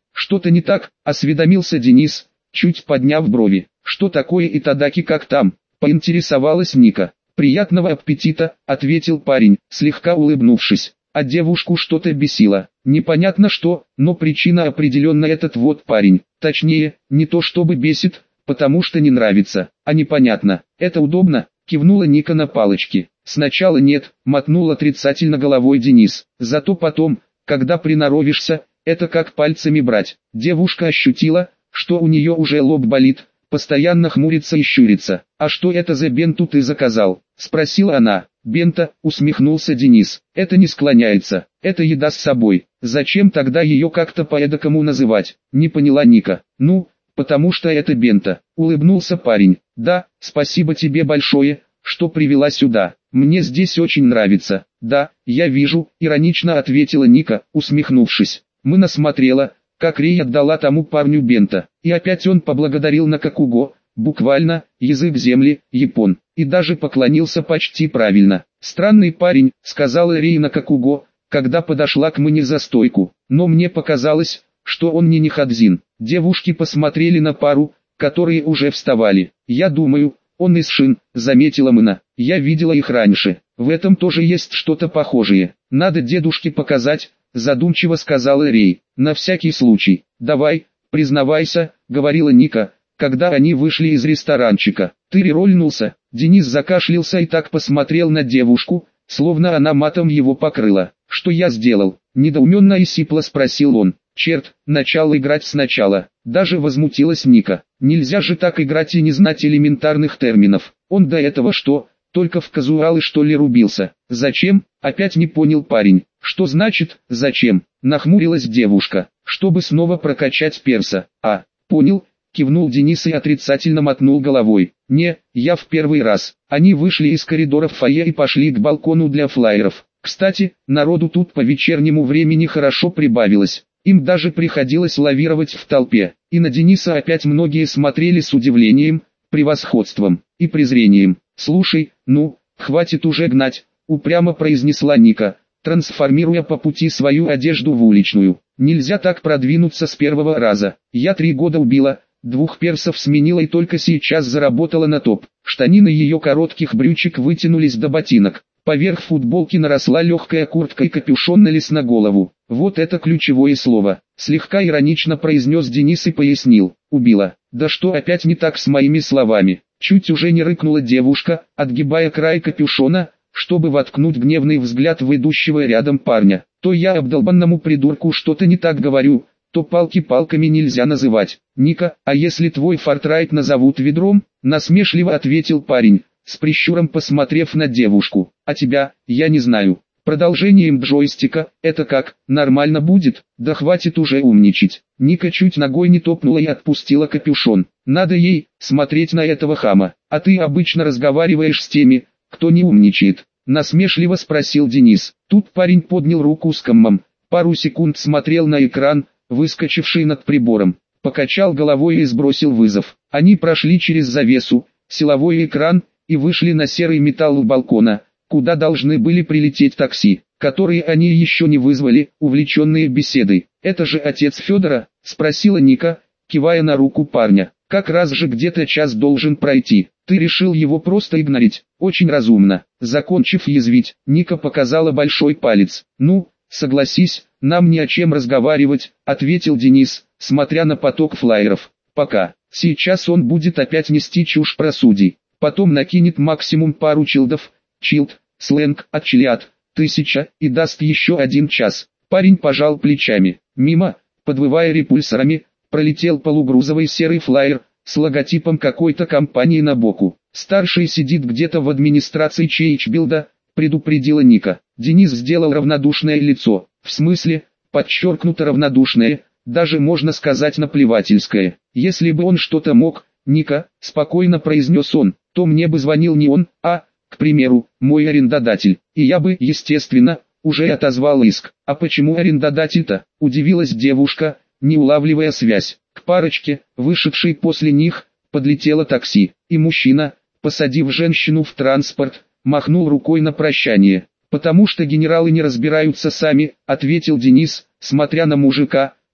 Что-то не так, осведомился Денис, чуть подняв брови. Что такое Итадаки, как там? Поинтересовалась Ника. Приятного аппетита, ответил парень, слегка улыбнувшись. А девушку что-то бесило. Непонятно что, но причина определенно этот вот парень. Точнее, не то чтобы бесит, потому что не нравится, а непонятно. Это удобно, кивнула Ника на палочке. Сначала нет, мотнул отрицательно головой Денис. Зато потом, когда приноровишься, это как пальцами брать. Девушка ощутила, что у нее уже лоб болит, постоянно хмурится и щурится. «А что это за бенту ты заказал?» — спросила она. «Бента», — усмехнулся Денис. «Это не склоняется, это еда с собой. Зачем тогда ее как-то по-эдакому называть?» — не поняла Ника. «Ну, потому что это бента», — улыбнулся парень. «Да, спасибо тебе большое, что привела сюда. Мне здесь очень нравится». «Да, я вижу», — иронично ответила Ника, усмехнувшись. «Мы насмотрела, как Рей отдала тому парню бента, и опять он поблагодарил Накакуго, буквально, язык земли, япон, и даже поклонился почти правильно. «Странный парень», — сказала Рей Накакуго, когда подошла к Мэне за стойку, но мне показалось, что он не Нихадзин. Девушки посмотрели на пару, которые уже вставали. «Я думаю, он из Шин», — заметила Мэна. «Я видела их раньше, в этом тоже есть что-то похожее. Надо дедушке показать», — задумчиво сказала Рей. «На всякий случай, давай, признавайся», — говорила Ника, когда они вышли из ресторанчика. «Ты рерольнулся?» Денис закашлялся и так посмотрел на девушку, словно она матом его покрыла. «Что я сделал?» — недоуменно и сипло спросил он. «Черт, начал играть сначала». Даже возмутилась Ника. «Нельзя же так играть и не знать элементарных терминов. Он до этого что, только в казуалы что ли рубился?» «Зачем?» — опять не понял парень. «Что значит «зачем»?» — нахмурилась девушка. «Чтобы снова прокачать перса». «А, понял», — кивнул Денис и отрицательно мотнул головой. «Не, я в первый раз». Они вышли из коридора в фойе и пошли к балкону для флаеров. Кстати, народу тут по вечернему времени хорошо прибавилось. Им даже приходилось лавировать в толпе. И на Дениса опять многие смотрели с удивлением, превосходством и презрением. «Слушай, ну, хватит уже гнать», — упрямо произнесла Ника, трансформируя по пути свою одежду в уличную. «Нельзя так продвинуться с первого раза. Я 3 года убила, 2 персов сменила и только сейчас заработала на топ». Штанины ее коротких брючек вытянулись до ботинок. Поверх футболки наросла легкая куртка и капюшон налез на голову. «Вот это ключевое слово», — слегка иронично произнес Денис и пояснил. «Убила». «Да что опять не так с моими словами?» Чуть уже не рыкнула девушка, отгибая край капюшона, чтобы воткнуть гневный взгляд в идущего рядом парня. «То я обдолбанному придурку что-то не так говорю, то палки палками нельзя называть». «Ника, а если твой фортрайт назовут ведром?» — насмешливо ответил парень, с прищуром посмотрев на девушку. «А тебя, я не знаю. Продолжением джойстика, это как, нормально будет?» «Да хватит уже умничать». Ника чуть ногой не топнула и отпустила капюшон. «Надо ей смотреть на этого хама. А ты обычно разговариваешь с теми, кто не умничает?» — насмешливо спросил Денис. Тут парень поднял руку с коммом, пару секунд смотрел на экран, выскочивший над прибором, покачал головой и сбросил вызов. Они прошли через завесу, силовой экран, и вышли на серый металл у балкона, куда должны были прилететь такси, которые они еще не вызвали, увлеченные беседой. «Это же отец Федора?» — спросила Ника, кивая на руку парня. «Как раз же где-то час должен пройти. Ты решил его просто игнорить. Очень разумно». Закончив язвить, Ника показала большой палец. «Ну, согласись, нам не о чем разговаривать», — ответил Денис, смотря на поток флаеров. «Пока. Сейчас он будет опять нести чушь про судей. Потом накинет максимум пару чилдов, чилд, сленг, отчилят, 1000, и даст еще 1 час». Парень пожал плечами. Мимо, подвывая репульсорами, пролетел полугрузовый серый флаер, с логотипом какой-то компании на боку. «Старший сидит где-то в администрации Чейчбилда», — предупредила Ника. Денис сделал равнодушное лицо. «В смысле?» «Подчеркнуто равнодушное, даже можно сказать наплевательское. Если бы он что-то мог, Ника», — спокойно произнес он, — «то мне бы звонил не он, а, к примеру, мой арендодатель, и я бы, естественно, уже отозвал иск». «А почему арендодатель-то?» — удивилась девушка, не улавливая связь. К парочке, вышедшей после них, подлетело такси, и мужчина, посадив женщину в транспорт, махнул рукой на прощание. «Потому что генералы не разбираются сами», — ответил Денис, смотря на мужика,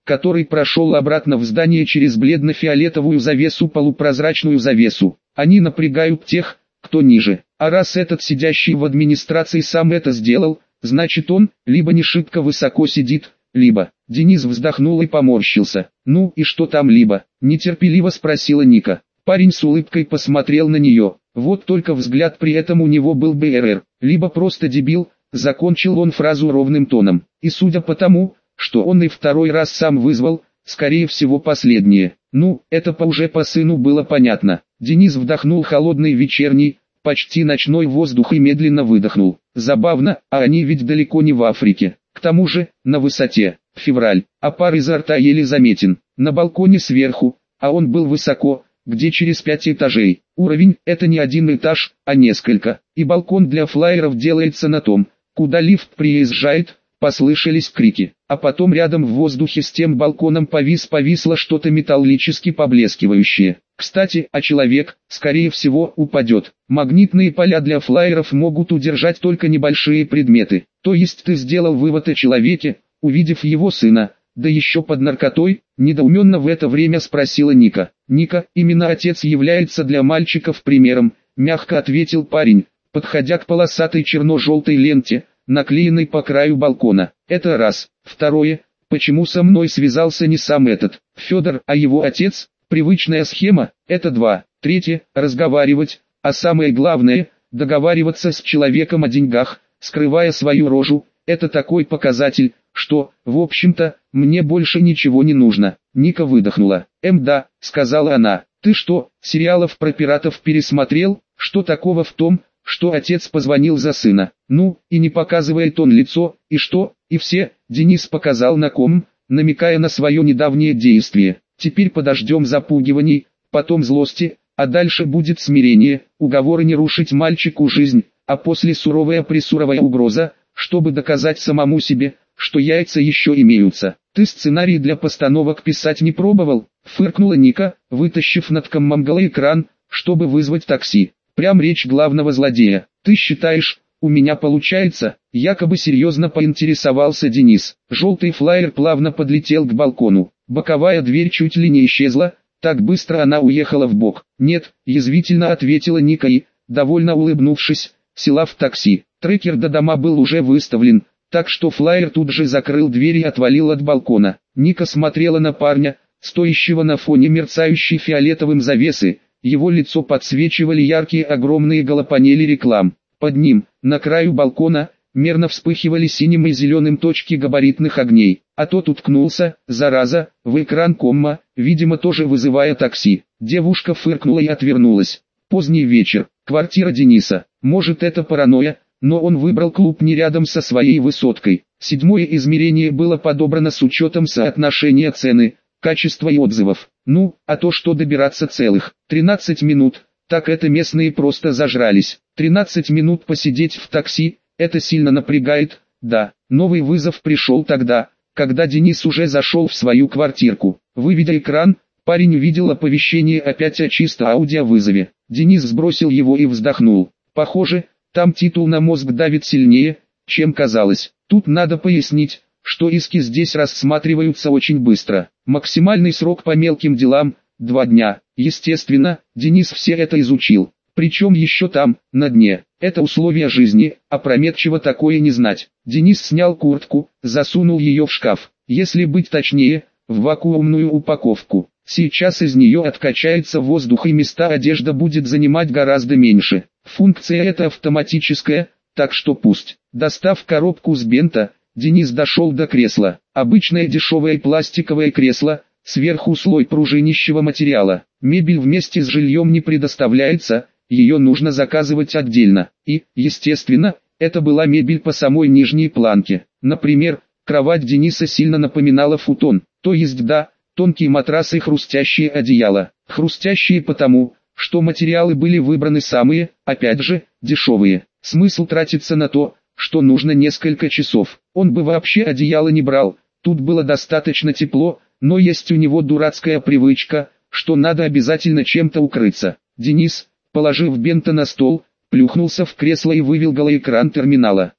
который прошел обратно в здание через бледно-фиолетовую завесу, полупрозрачную завесу. Они напрягают тех, кто ниже. А раз этот сидящий в администрации сам это сделал, значит он, либо не шибко высоко сидит, либо... Денис вздохнул и поморщился. «Ну и что там либо?» – нетерпеливо спросила Ника. Парень с улыбкой посмотрел на нее. Вот только взгляд при этом у него был БРР. Либо просто дебил, закончил он фразу ровным тоном. И судя по тому, что он и второй раз сам вызвал, скорее всего последнее. Ну, это уже по сыну было понятно. Денис вдохнул холодный вечерний, почти ночной воздух и медленно выдохнул. Забавно, а они ведь далеко не в Африке. К тому же, на высоте. Февраль, а пар изо рта еле заметен. На балконе сверху, а он был высоко, где через 5 этажей. Уровень – это не один этаж, а несколько. И балкон для флайеров делается на том, куда лифт приезжает. Послышались крики, а потом рядом в воздухе с тем балконом повисло что-то металлически поблескивающее. Кстати, а человек, скорее всего, упадет. Магнитные поля для флайеров могут удержать только небольшие предметы. То есть ты сделал вывод о человеке, увидев его сына, да еще под наркотой? Недоуменно в это время спросила Ника. Ника, именно отец является для мальчиков примером, мягко ответил парень, подходя к полосатой черно-желтой ленте, наклеенной по краю балкона. Это раз. Второе, почему со мной связался не сам этот Федор, а его отец? Привычная схема. Это два. Третье, разговаривать, а самое главное, договариваться с человеком о деньгах, скрывая свою рожу. Это такой показатель, что, в общем-то, мне больше ничего не нужно. Ника выдохнула. Да, сказала она. Ты что, сериалов про пиратов пересмотрел? Что такого в том, что отец позвонил за сына? Ну, и не показывает он лицо, и что, и все, Денис показал на ком, намекая на свое недавнее действие. Теперь подождем запугиваний, потом злости, а дальше будет смирение, уговоры не рушить мальчику жизнь, а после суровая прессуровая угроза, чтобы доказать самому себе, что яйца еще имеются. Ты сценарий для постановок писать не пробовал? Фыркнула Ника, вытащив над коммангала экран, чтобы вызвать такси. Прям речь главного злодея. Ты считаешь, у меня получается? Якобы серьезно поинтересовался Денис. Желтый флаер плавно подлетел к балкону. Боковая дверь чуть ли не исчезла, так быстро она уехала в бок. Нет, язвительно ответила Ника и, довольно улыбнувшись, села в такси. Трекер до дома был уже выставлен, так что флаер тут же закрыл дверь и отвалил от балкона. Ника смотрела на парня, стоящего на фоне мерцающей фиолетовым завесы. Его лицо подсвечивали яркие огромные голопанели реклам. Под ним, на краю балкона, мерно вспыхивали синим и зеленым точки габаритных огней. А тот уткнулся, зараза, в экран комма, видимо тоже вызывая такси. Девушка фыркнула и отвернулась. Поздний вечер, квартира Дениса. Может это паранойя, но он выбрал клуб не рядом со своей высоткой. Седьмое измерение было подобрано с учетом соотношения цены, качества и отзывов. Ну, а то что добираться целых 13 минут, так это местные просто зажрались. 13 минут посидеть в такси, это сильно напрягает, да. Новый вызов пришел тогда, когда Денис уже зашел в свою квартирку. Выведя экран, парень увидел оповещение опять о чисто аудиовызове. Денис сбросил его и вздохнул. Похоже, там титул на мозг давит сильнее, чем казалось. Тут надо пояснить, что иски здесь рассматриваются очень быстро. Максимальный срок по мелким делам – 2 дня. Естественно, Денис все это изучил. Причем еще там, на дне. Это условия жизни, опрометчиво такое не знать. Денис снял куртку, засунул ее в шкаф. Если быть точнее, в вакуумную упаковку. Сейчас из нее откачается воздух и места одежда будет занимать гораздо меньше. Функция эта автоматическая, так что пусть. Достав коробку с бента, Денис дошел до кресла. Обычное дешевое пластиковое кресло, сверху слой пружинищего материала. Мебель вместе с жильем не предоставляется, ее нужно заказывать отдельно. И, естественно, это была мебель по самой нижней планке. Например, кровать Дениса сильно напоминала футон, то есть да, тонкие матрасы и хрустящие одеяла. Хрустящие потому, что материалы были выбраны самые, опять же, дешевые. Смысл тратиться на то, что нужно несколько часов. Он бы вообще одеяло не брал, тут было достаточно тепло, но есть у него дурацкая привычка, что надо обязательно чем-то укрыться. Денис, положив бента на стол, плюхнулся в кресло и вывел голоэкран терминала.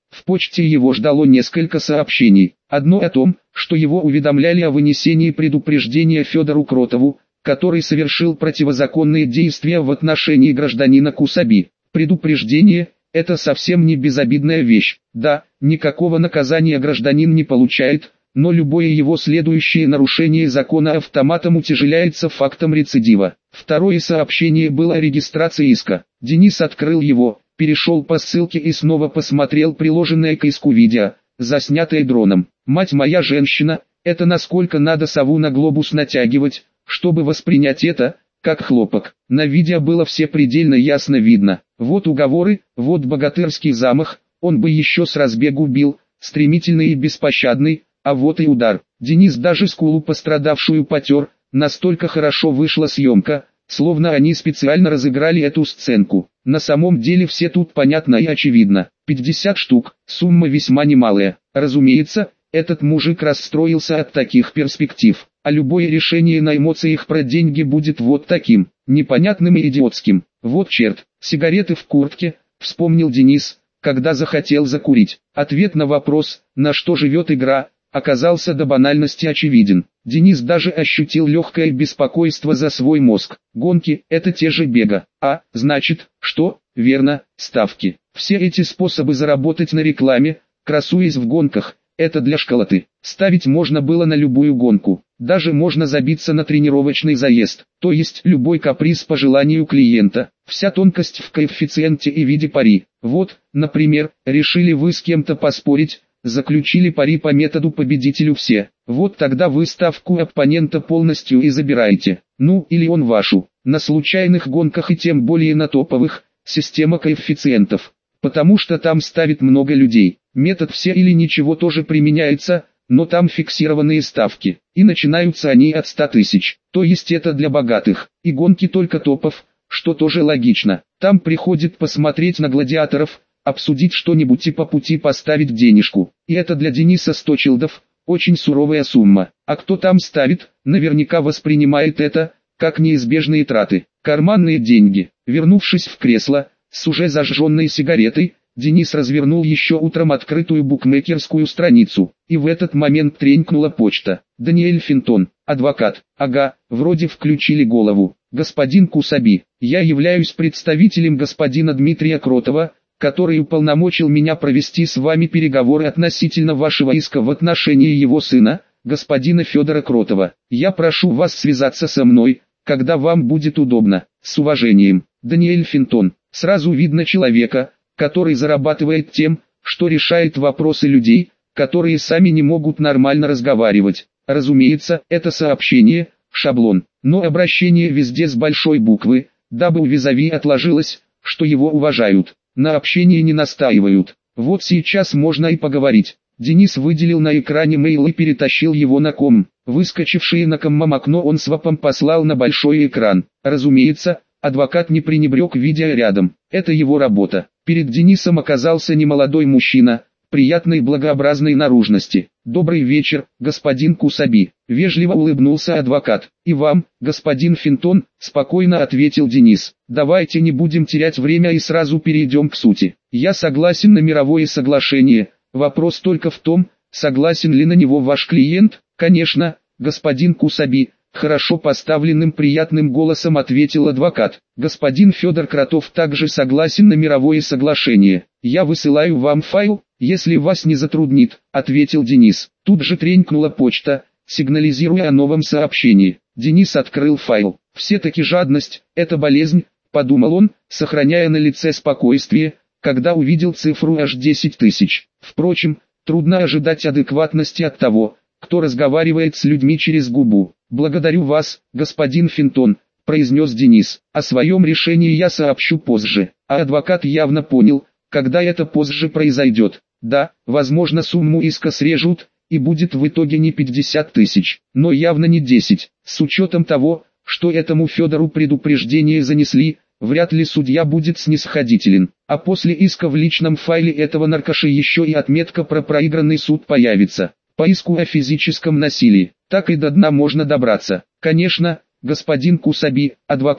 В почте его ждало несколько сообщений. Одно о том, что его уведомляли о вынесении предупреждения Федору Кротову, который совершил противозаконные действия в отношении гражданина Кусаби. Предупреждение – это совсем не безобидная вещь. Да, никакого наказания гражданин не получает, но любое его следующее нарушение закона автоматом утяжеляется фактом рецидива. Второе сообщение было о регистрации иска. Денис открыл его, перешел по ссылке и снова посмотрел приложенное к иску видео, заснятое дроном. «Мать моя женщина, это насколько надо сову на глобус натягивать, чтобы воспринять это, как хлопок». На видео было все предельно ясно видно. Вот уговоры, вот богатырский замах, он бы еще с разбегу бил, стремительный и беспощадный, а вот и удар. Денис даже скулу пострадавшую потер, настолько хорошо вышла съемка, словно они специально разыграли эту сценку. На самом деле все тут понятно и очевидно. 50 штук, сумма весьма немалая. Разумеется, этот мужик расстроился от таких перспектив, а любое решение на эмоциях про деньги будет вот таким, непонятным и идиотским. Вот черт, сигареты в куртке, вспомнил Денис, когда захотел закурить. Ответ на вопрос, на что живет игра, оказался до банальности очевиден. Денис даже ощутил легкое беспокойство за свой мозг. Гонки – это те же бега. А, значит, что? Верно, ставки. Все эти способы заработать на рекламе, красуясь в гонках, это для школоты. Ставить можно было на любую гонку. Даже можно забиться на тренировочный заезд, то есть любой каприз по желанию клиента. Вся тонкость в коэффициенте и виде пари. Вот, например, решили вы с кем-то поспорить, заключили пари по методу победителю все. Вот тогда вы ставку оппонента полностью и забираете. Ну или он вашу. На случайных гонках и тем более на топовых, система коэффициентов. Потому что там ставит много людей. Метод все или ничего тоже применяется, но там фиксированные ставки. И начинаются они от 100 тысяч. То есть это для богатых. И гонки только топов, что тоже логично. Там приходит посмотреть на гладиаторов, обсудить что-нибудь и по пути поставить денежку. И это для Дениса 100 челдов, очень суровая сумма. А кто там ставит, наверняка воспринимает это, как неизбежные траты. Карманные деньги. Вернувшись в кресло, с уже зажженной сигаретой, Денис развернул еще утром открытую букмекерскую страницу. И в этот момент тренькнула почта. Даниэль Финтон, адвокат. Ага, вроде включили голову. Господин Кусаби, я являюсь представителем господина Дмитрия Кротова, который уполномочил меня провести с вами переговоры относительно вашего иска в отношении его сына, господина Федора Кротова. Я прошу вас связаться со мной, когда вам будет удобно. С уважением, Даниэль Финтон. Сразу видно человека, который зарабатывает тем, что решает вопросы людей, которые сами не могут нормально разговаривать. Разумеется, это сообщение, шаблон, но обращение везде с большой буквы, дабы у визави отложилось, что его уважают. На общение не настаивают. Вот сейчас можно и поговорить. Денис выделил на экране мейл и перетащил его на ком. Выскочившее на коммом окно он свапом послал на большой экран. Разумеется, адвокат не пренебрег видео рядом. Это его работа. Перед Денисом оказался немолодой мужчина, приятной благообразной наружности. «Добрый вечер, господин Кусаби», — вежливо улыбнулся адвокат. «И вам, господин Финтон», — спокойно ответил Денис. «Давайте не будем терять время и сразу перейдем к сути. Я согласен на мировое соглашение, вопрос только в том, согласен ли на него ваш клиент». «Конечно, господин Кусаби», — хорошо поставленным приятным голосом ответил адвокат. «Господин Федор Кротов также согласен на мировое соглашение. Я высылаю вам файл, если вас не затруднит», — ответил Денис. Тут же тренькнула почта, сигнализируя о новом сообщении. Денис открыл файл. «Все-таки жадность — это болезнь», — подумал он, сохраняя на лице спокойствие, когда увидел цифру аж 10 тысяч. Впрочем, трудно ожидать адекватности от того, кто разговаривает с людьми через губу. «Благодарю вас, господин Финтон», — произнес Денис. «О своем решении я сообщу позже». А адвокат явно понял, когда это позже произойдет. Да, возможно, сумму иска срежут, и будет в итоге не 50 тысяч, но явно не 10. С учетом того, что этому Федору предупреждение занесли, вряд ли судья будет снисходителен. А после иска в личном файле этого наркоши еще и отметка про проигранный суд появится. По иску о физическом насилии, так и до дна можно добраться. Конечно, господин Кусаби, адвокат,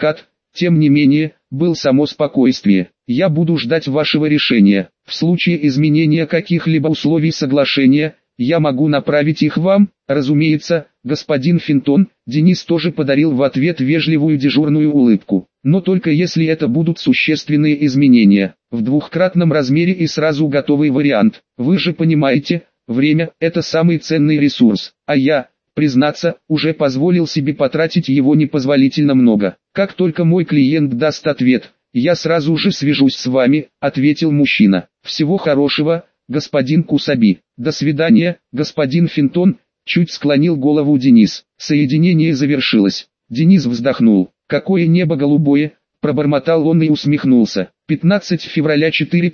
Тем не менее, был само спокойствие. Я буду ждать вашего решения. В случае изменения каких-либо условий соглашения, я могу направить их вам, разумеется, господин Финтон. Денис тоже подарил в ответ вежливую дежурную улыбку. Но только если это будут существенные изменения, в двухкратном размере и сразу готовый вариант. Вы же понимаете, время – это самый ценный ресурс, а я, признаться, уже позволил себе потратить его непозволительно много. Как только мой клиент даст ответ, я сразу же свяжусь с вами, ответил мужчина. Всего хорошего, господин Кусаби. До свидания, господин Финтон, чуть склонил голову Денис. Соединение завершилось. Денис вздохнул. Какое небо голубое, пробормотал он и усмехнулся. 15 февраля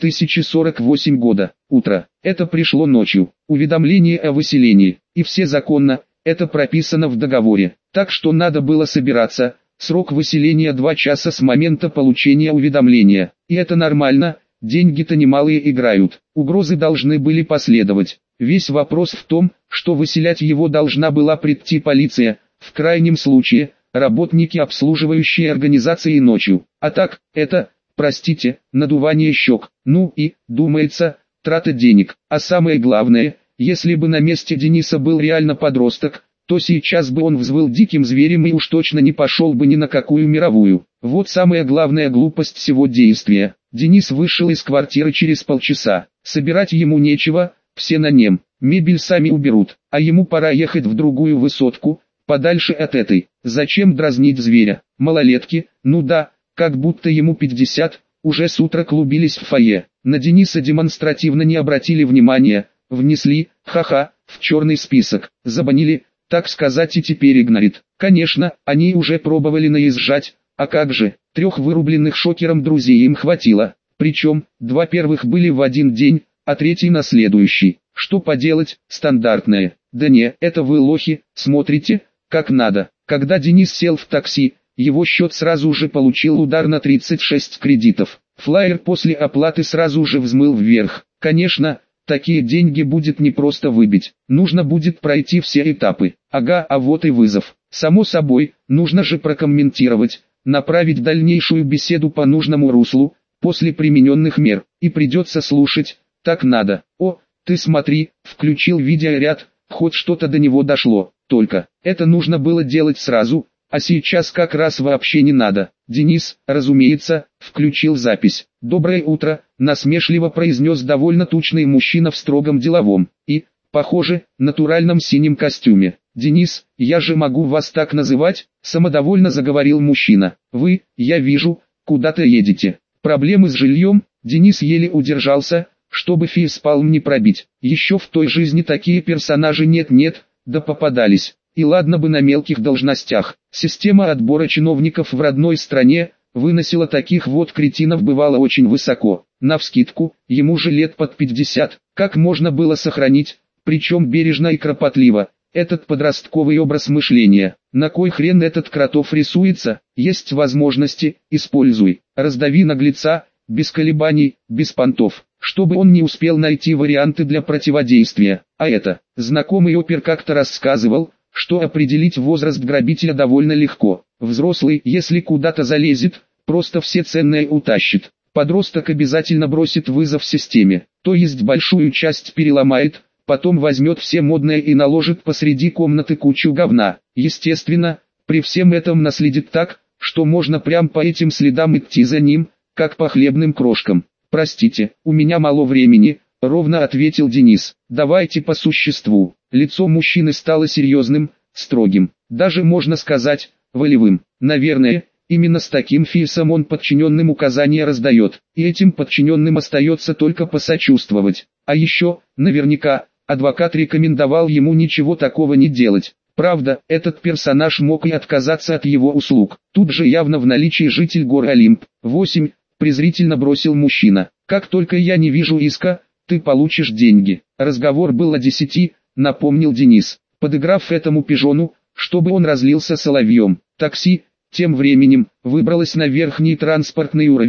4048 года. Утро. Это пришло ночью. Уведомление о выселении. И все законно, это прописано в договоре. Так что надо было собираться. Срок выселения 2 часа с момента получения уведомления. И это нормально, деньги-то немалые играют. Угрозы должны были последовать. Весь вопрос в том, что выселять его должна была прийти полиция, в крайнем случае, работники обслуживающей организации ночью. А так, это, простите, надувание щек. Ну и, думается, трата денег. А самое главное, если бы на месте Дениса был реально подросток, то сейчас бы он взвыл диким зверем и уж точно не пошел бы ни на какую мировую. Вот самая главная глупость всего действия. Денис вышел из квартиры через полчаса. Собирать ему нечего, все на нем. Мебель сами уберут, а ему пора ехать в другую высотку, подальше от этой. Зачем дразнить зверя? Малолетки, ну да, как будто ему 50, уже с утра клубились в фойе. На Дениса демонстративно не обратили внимания, внесли, ха-ха, в черный список, забанили, так сказать, и теперь игнорит. Конечно, они уже пробовали наезжать, а как же, 3 вырубленных шокером друзей им хватило. Причем, 2 первых были в один день, а 3 на следующий. Что поделать, стандартное. Да не, это вы лохи, смотрите, как надо. Когда Денис сел в такси, его счет сразу же получил удар на 36 кредитов. Флаер после оплаты сразу же взмыл вверх. Конечно, такие деньги будет непросто выбить. Нужно будет пройти все этапы. Ага, а вот и вызов. Само собой, нужно же прокомментировать, направить дальнейшую беседу по нужному руслу, после примененных мер. И придется слушать, так надо. О, ты смотри, включил видеоряд, хоть что-то до него дошло. Только, это нужно было делать сразу, а сейчас как раз вообще не надо. Денис, разумеется, включил запись. «Доброе утро», насмешливо произнес довольно тучный мужчина в строгом деловом и, похоже, натуральном синем костюме. «Денис, я же могу вас так называть?» самодовольно заговорил мужчина. «Вы, я вижу, куда-то едете. Проблемы с жильем?» Денис еле удержался, чтобы фейспалм не пробить. Еще в той жизни такие персонажи нет-нет, да попадались. И ладно бы на мелких должностях. Система отбора чиновников в родной стране выносила таких вот кретинов бывало очень высоко. Навскидку, ему же лет под 50. Как можно было сохранить, причем бережно и кропотливо, этот подростковый образ мышления? На кой хрен этот Кротов рисуется? Есть возможности, используй. Раздави наглеца, без колебаний, без понтов, чтобы он не успел найти варианты для противодействия. А это, знакомый опер как-то рассказывал, что определить возраст грабителя довольно легко. Взрослый, если куда-то залезет, просто все ценное утащит. Подросток обязательно бросит вызов системе, то есть большую часть переломает, потом возьмет все модное и наложит посреди комнаты кучу говна. Естественно, при всем этом наследит так, что можно прям по этим следам идти за ним, как по хлебным крошкам. «Простите, у меня мало времени», — ровно ответил Денис. «Давайте по существу». Лицо мужчины стало серьезным, строгим, даже можно сказать, волевым. Наверное, именно с таким фейсом он подчиненным указания раздает, и этим подчиненным остается только посочувствовать. А еще, наверняка, адвокат рекомендовал ему ничего такого не делать. Правда, этот персонаж мог и отказаться от его услуг. Тут же явно в наличии житель гор Олимп. 8. Презрительно бросил мужчина. «Как только я не вижу иска, ты получишь деньги». Разговор был о 10, напомнил Денис, подыграв этому пижону, чтобы он разлился соловьем. Такси, тем временем, выбралось на верхний транспортный уровень,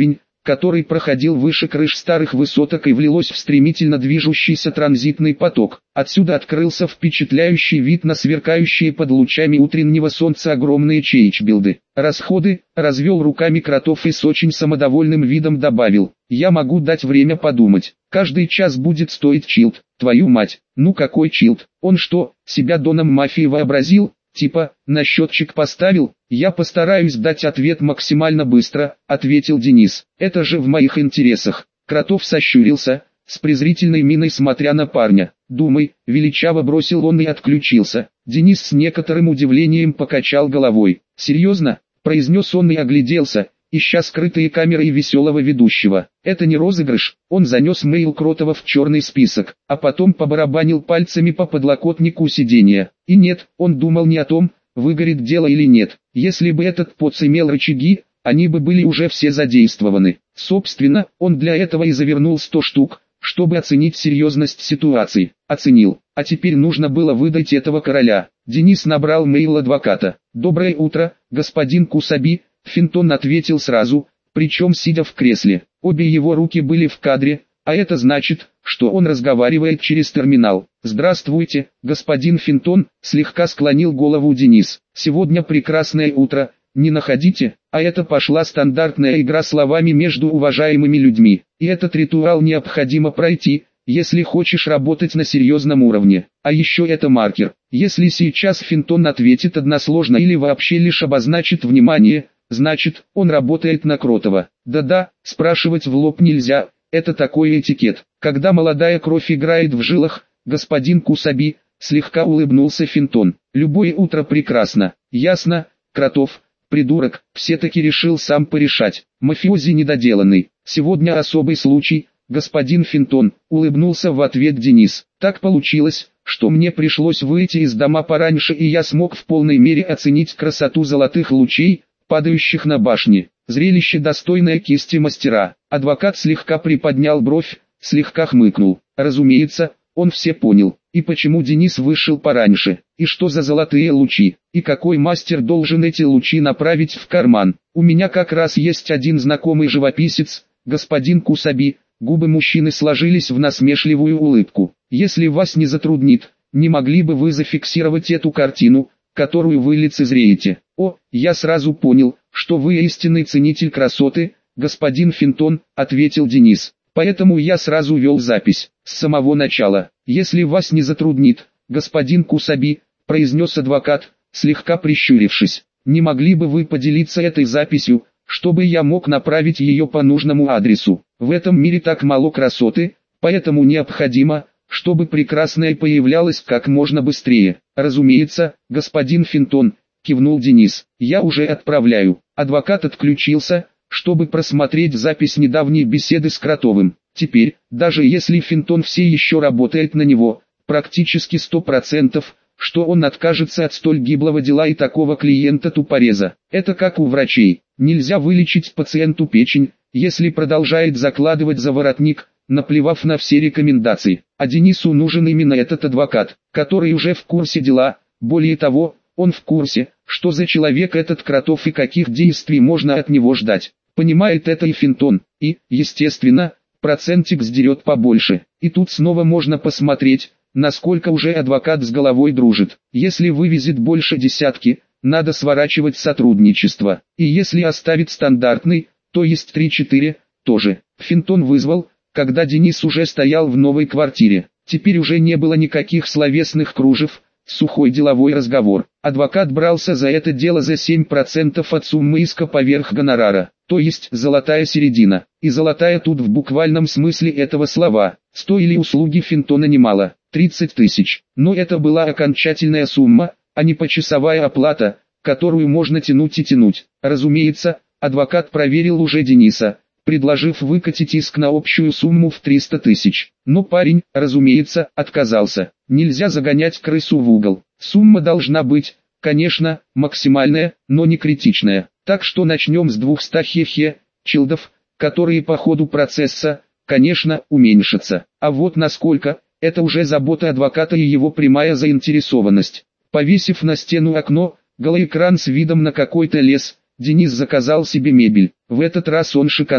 который проходил выше крыш старых высоток и влилось в стремительно движущийся транзитный поток. Отсюда открылся впечатляющий вид на сверкающие под лучами утреннего солнца огромные чейчбилды. Расходы, развел руками Кротов и с очень самодовольным видом добавил: я могу дать время подумать. Каждый час будет стоить чилд. Твою мать, ну какой чилд? Он что, себя доном мафии вообразил? Типа, на счетчик поставил? Я постараюсь дать ответ максимально быстро, ответил Денис. Это же в моих интересах. Кротов сощурился, с презрительной миной смотря на парня. Думай, величаво бросил он и отключился. Денис с некоторым удивлением покачал головой. Серьезно? Произнес он и огляделся, ища скрытые камеры и веселого ведущего. Это не розыгрыш. Он занес мейл Кротова в черный список, а потом побарабанил пальцами по подлокотнику сиденья. И нет, он думал не о том, выгорит дело или нет. Если бы этот поц имел рычаги, они бы были уже все задействованы. Собственно, он для этого и завернул 100 штук, чтобы оценить серьезность ситуации. Оценил. А теперь нужно было выдать этого короля. Денис набрал мейл адвоката. «Доброе утро, господин Кусаби», Финтон ответил сразу, причем сидя в кресле. Обе его руки были в кадре, а это значит, что он разговаривает через терминал. «Здравствуйте, господин Финтон», слегка склонил голову Денис. «Сегодня прекрасное утро, не находите?» А это пошла стандартная игра словами между уважаемыми людьми. И этот ритуал необходимо пройти, если хочешь работать на серьезном уровне. А еще это маркер. Если сейчас Финтон ответит односложно или вообще лишь обозначит внимание, значит, он работает на Кротова. Да-да, спрашивать в лоб нельзя, это такой этикет. Когда молодая кровь играет в жилах, господин Кусаби, слегка улыбнулся Финтон. Любое утро прекрасно. Ясно, Кротов, придурок, все-таки решил сам порешать. Мафиози недоделанный. Сегодня особый случай, господин Финтон, улыбнулся в ответ Денис. Так получилось, что мне пришлось выйти из дома пораньше, и я смог в полной мере оценить красоту золотых лучей, падающих на башни. Зрелище достойное кисти мастера. Адвокат слегка приподнял бровь, слегка хмыкнул. Разумеется, он все понял. И почему Денис вышел пораньше? И что за золотые лучи? И какой мастер должен эти лучи направить в карман? У меня как раз есть один знакомый живописец, господин Кусаби. Губы мужчины сложились в насмешливую улыбку. Если вас не затруднит, не могли бы вы зафиксировать эту картину, которую вы лицезреете? О, я сразу понял, что вы истинный ценитель красоты, господин Финтон, ответил Денис. Поэтому я сразу вел запись, с самого начала. Если вас не затруднит, господин Кусаби, произнес адвокат, слегка прищурившись. Не могли бы вы поделиться этой записью, чтобы я мог направить ее по нужному адресу? В этом мире так мало красоты, поэтому необходимо, чтобы прекрасное появлялось как можно быстрее. Разумеется, господин Финтон, кивнул Денис. Я уже отправляю. Адвокат отключился, чтобы просмотреть запись недавней беседы с Кротовым. Теперь, даже если Финтон все еще работает на него, практически 100%, что он откажется от столь гиблого дела и такого клиента-тупореза. Это как у врачей. Нельзя вылечить пациенту печень, если продолжает закладывать за воротник, наплевав на все рекомендации. А Денису нужен именно этот адвокат, который уже в курсе дела. Более того, он в курсе, что за человек этот Кротов и каких действий можно от него ждать. Понимает это и Финтон, и, естественно, процентик сдерет побольше. И тут снова можно посмотреть, насколько уже адвокат с головой дружит. Если вывезет больше десятки, надо сворачивать сотрудничество. И если оставит стандартный, то есть 3-4, тоже. Финтон вызвал, когда Денис уже стоял в новой квартире. Теперь уже не было никаких словесных кружев, сухой деловой разговор. Адвокат брался за это дело за 7% от суммы иска поверх гонорара, то есть золотая середина. И золотая тут в буквальном смысле этого слова. Стоили услуги Финтона немало, 30 тысяч. Но это была окончательная сумма, а не почасовая оплата, которую можно тянуть и тянуть. Разумеется, адвокат проверил уже Дениса, предложив выкатить иск на общую сумму в 300 тысяч. Но парень, разумеется, отказался. Нельзя загонять крысу в угол. Сумма должна быть, конечно, максимальная, но не критичная. Так что начнем с 200 чилдов, которые по ходу процесса, конечно, уменьшатся. А вот насколько, это уже забота адвоката и его прямая заинтересованность. Повесив на стену окно, голоэкран с видом на какой-то лес, Денис заказал себе мебель. В этот раз он шиканул.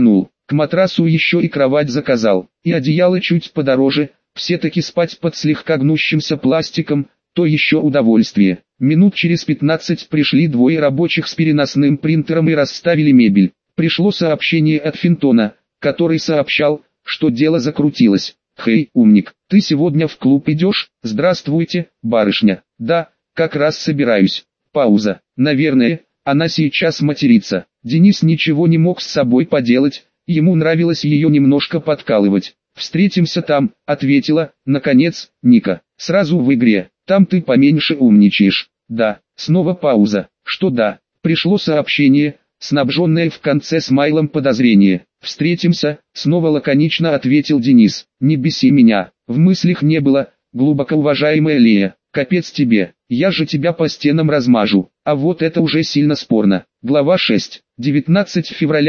К матрасу еще и кровать заказал, и одеяло чуть подороже, все-таки спать под слегка гнущимся пластиком, то еще удовольствие. Минут через 15 пришли двое рабочих с переносным принтером и расставили мебель. Пришло сообщение от Финтона, который сообщал, что дело закрутилось. «Хей, умник, ты сегодня в клуб идешь?» «Здравствуйте, барышня». «Да, как раз собираюсь». Пауза. «Наверное, она сейчас матерится». Денис ничего не мог с собой поделать, ему нравилось ее немножко подкалывать. «Встретимся там», — ответила, наконец, Ника. «Сразу в игре, там ты поменьше умничаешь». «Да». Снова пауза. «Что да?» Пришло сообщение, снабженное в конце смайлом подозрения. «Встретимся», — снова лаконично ответил Денис. «Не беси меня, в мыслях не было, глубоко уважаемая Лея, капец тебе, я же тебя по стенам размажу». А вот это уже сильно спорно. Глава 6. 19 февраля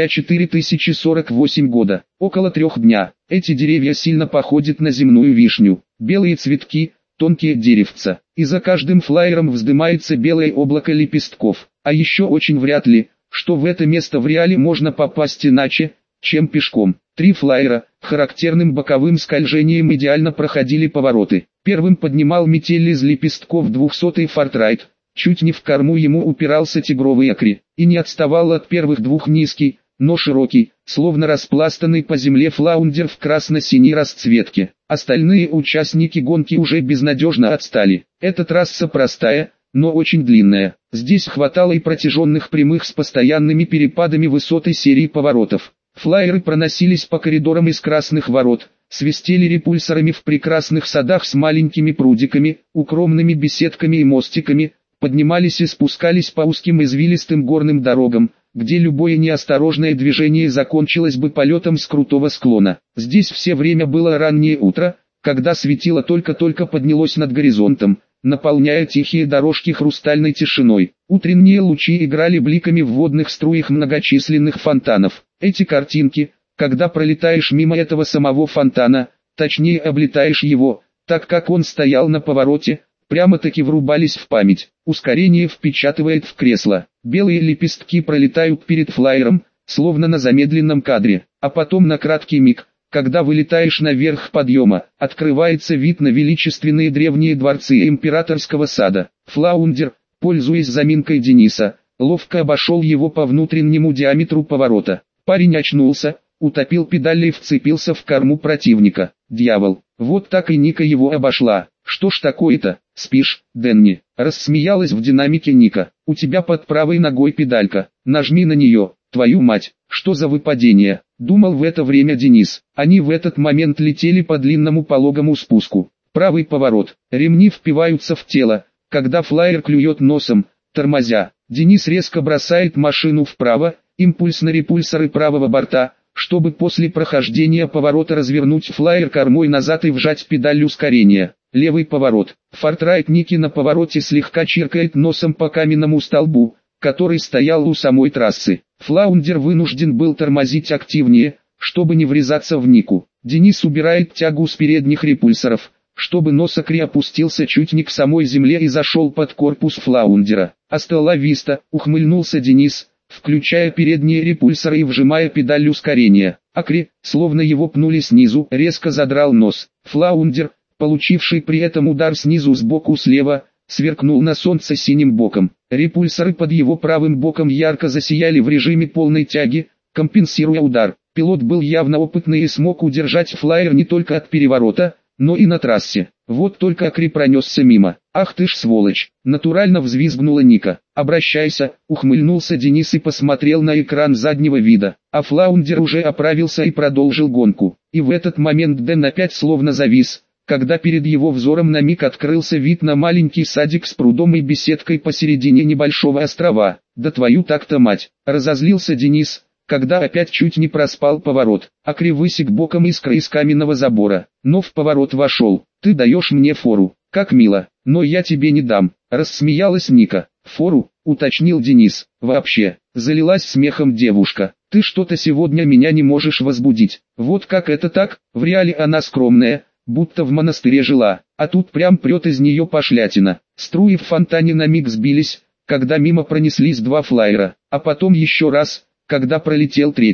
4048 года. Около 3 дня. Эти деревья сильно походят на земную вишню. Белые цветки, тонкие деревца. И за каждым флаером вздымается белое облако лепестков. А еще очень вряд ли, что в это место в реале можно попасть иначе, чем пешком. 3 флаера, характерным боковым скольжением идеально проходили повороты. Первым поднимал метель из лепестков 200-й Фортрайт. Чуть не в корму ему упирался тигровый акри, и не отставал от первых двух низкий, но широкий, словно распластанный по земле флаундер в красно-синей расцветке. Остальные участники гонки уже безнадежно отстали. Эта трасса простая, но очень длинная. Здесь хватало и протяженных прямых с постоянными перепадами высоты серии поворотов. Флайеры проносились по коридорам из красных ворот, свистели репульсорами в прекрасных садах с маленькими прудиками, укромными беседками и мостиками, поднимались и спускались по узким извилистым горным дорогам, где любое неосторожное движение закончилось бы полетом с крутого склона. Здесь все время было раннее утро, когда светило только-только поднялось над горизонтом, наполняя тихие дорожки хрустальной тишиной. Утренние лучи играли бликами в водных струях многочисленных фонтанов. Эти картинки, когда пролетаешь мимо этого самого фонтана, точнее облетаешь его, так как он стоял на повороте, прямо-таки врубались в память. Ускорение впечатывает в кресло. Белые лепестки пролетают перед флайером, словно на замедленном кадре. А потом на краткий миг, когда вылетаешь наверх подъема, открывается вид на величественные древние дворцы императорского сада. Флаундер, пользуясь заминкой Дениса, ловко обошел его по внутреннему диаметру поворота. Парень очнулся, утопил педали и вцепился в корму противника. Дьявол, вот так и Ника его обошла. «Что ж такое-то, спишь, Дэнни?» Рассмеялась в динамике Ника. «У тебя под правой ногой педалька, нажми на нее, твою мать, что за выпадение?» Думал в это время Денис. Они в этот момент летели по длинному пологому спуску. Правый поворот, ремни впиваются в тело, когда флайер клюет носом, тормозя. Денис резко бросает машину вправо, импульс на репульсоры правого борта, чтобы после прохождения поворота развернуть флайер кормой назад и вжать педаль ускорения. Левый поворот. Фортрайт Ники на повороте слегка чиркает носом по каменному столбу, который стоял у самой трассы. Флаундер вынужден был тормозить активнее, чтобы не врезаться в Нику. Денис убирает тягу с передних репульсоров, чтобы нос акри опустился чуть не к самой земле и зашел под корпус флаундера. «Аста ла виста», ухмыльнулся Денис, включая передние репульсоры и вжимая педаль ускорения. Акри, словно его пнули снизу, резко задрал нос. Флаундер, получивший при этом удар снизу сбоку слева, сверкнул на солнце синим боком. Репульсоры под его правым боком ярко засияли в режиме полной тяги, компенсируя удар. Пилот был явно опытный и смог удержать флайер не только от переворота, но и на трассе. Вот только Акри пронесся мимо. «Ах ты ж сволочь!» Натурально взвизгнула Ника. «Обращайся», ухмыльнулся Денис и посмотрел на экран заднего вида. А флаундер уже оправился и продолжил гонку. И в этот момент Дэн опять словно завис, когда перед его взором на миг открылся вид на маленький садик с прудом и беседкой посередине небольшого острова. «Да твою так-то мать!» Разозлился Денис, когда опять чуть не проспал поворот. Акри высек боком искры из каменного забора, но в поворот вошел. «Ты даешь мне фору, как мило, но я тебе не дам», рассмеялась Ника. «Фору?» уточнил Денис. «Вообще», залилась смехом девушка. «Ты что-то сегодня меня не можешь возбудить». Вот как это так? В реале она скромная, будто в монастыре жила, а тут прям прет из нее пошлятина. Струи в фонтане на миг сбились, когда мимо пронеслись 2 флайера, а потом еще раз, когда пролетел третий.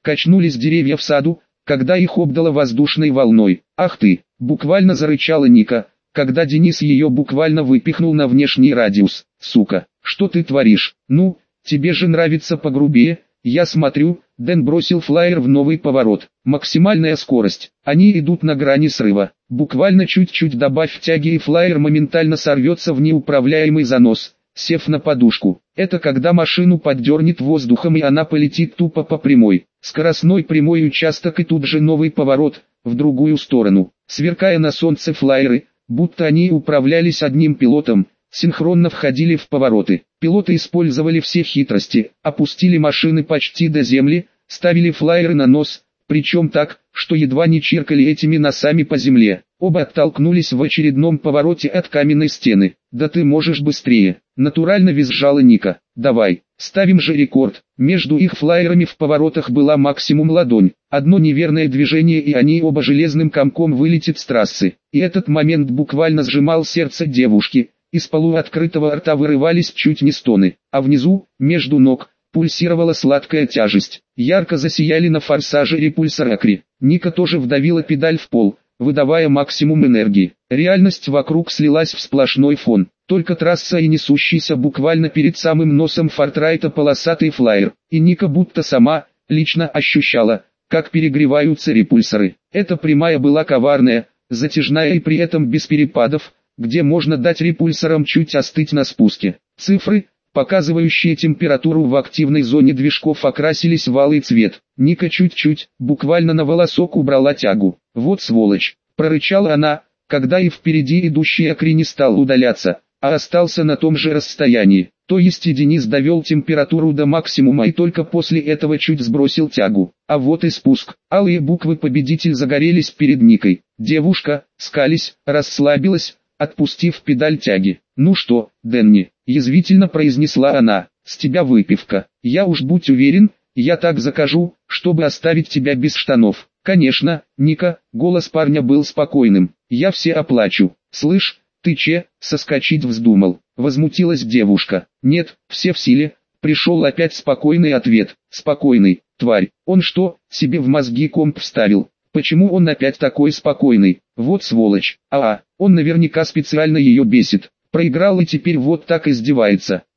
Качнулись деревья в саду, когда их обдало воздушной волной. «Ах ты!» – буквально зарычала Ника, когда Денис ее буквально выпихнул на внешний радиус. «Сука, что ты творишь? Ну, тебе же нравится погрубее, я смотрю». Дэн бросил флайер в новый поворот. Максимальная скорость. Они идут на грани срыва. Буквально чуть-чуть добавь тяги и флайер моментально сорвется в неуправляемый занос, сев на подушку. Это когда машину поддернет воздухом и она полетит тупо по прямой. Скоростной прямой участок и тут же новый поворот, в другую сторону. Сверкая на солнце флайеры, будто они управлялись одним пилотом, синхронно входили в повороты. Пилоты использовали все хитрости, опустили машины почти до земли, ставили флайеры на нос, причем так, что едва не чиркали этими носами по земле. Оба оттолкнулись в очередном повороте от каменной стены. «Да ты можешь быстрее!» – натурально визжала Ника. «Давай, ставим же рекорд!» Между их флайерами в поворотах была максимум ладонь. Одно неверное движение и они оба железным комком вылетят с трассы. И этот момент буквально сжимал сердце девушки. Из полуоткрытого рта вырывались чуть не стоны, а внизу, между ног, пульсировала сладкая тяжесть. Ярко засияли на форсаже репульсор Акри. Ника тоже вдавила педаль в пол, выдавая максимум энергии. Реальность вокруг слилась в сплошной фон. Только трасса и несущийся буквально перед самым носом Фортрайта полосатый флайер. И Ника будто сама, лично ощущала, как перегреваются репульсоры. Эта прямая была коварная, затяжная и при этом без перепадов, где можно дать репульсорам чуть остыть на спуске. Цифры, показывающие температуру в активной зоне движков, окрасились в алый цвет. Ника чуть-чуть, буквально на волосок убрала тягу. «Вот сволочь!» – прорычала она, когда и впереди идущий Акри не стал удаляться, а остался на том же расстоянии. То есть и Денис довел температуру до максимума и только после этого чуть сбросил тягу. А вот и спуск. Алые буквы «Победитель» загорелись перед Никой. Девушка, скались, расслабилась, отпустив педаль тяги. «Ну что, Дэнни?» – язвительно произнесла она. «С тебя выпивка. Я уж будь уверен, я так закажу, чтобы оставить тебя без штанов». «Конечно, Ника», – голос парня был спокойным. «Я все оплачу». «Слышь, ты че, соскочить вздумал?» – возмутилась девушка. «Нет, все в силе». Пришел опять спокойный ответ. «Спокойный, тварь. Он что, себе в мозги комп вставил? Почему он опять такой спокойный? Вот сволочь. Он наверняка специально ее бесит. Проиграл и теперь вот так издевается».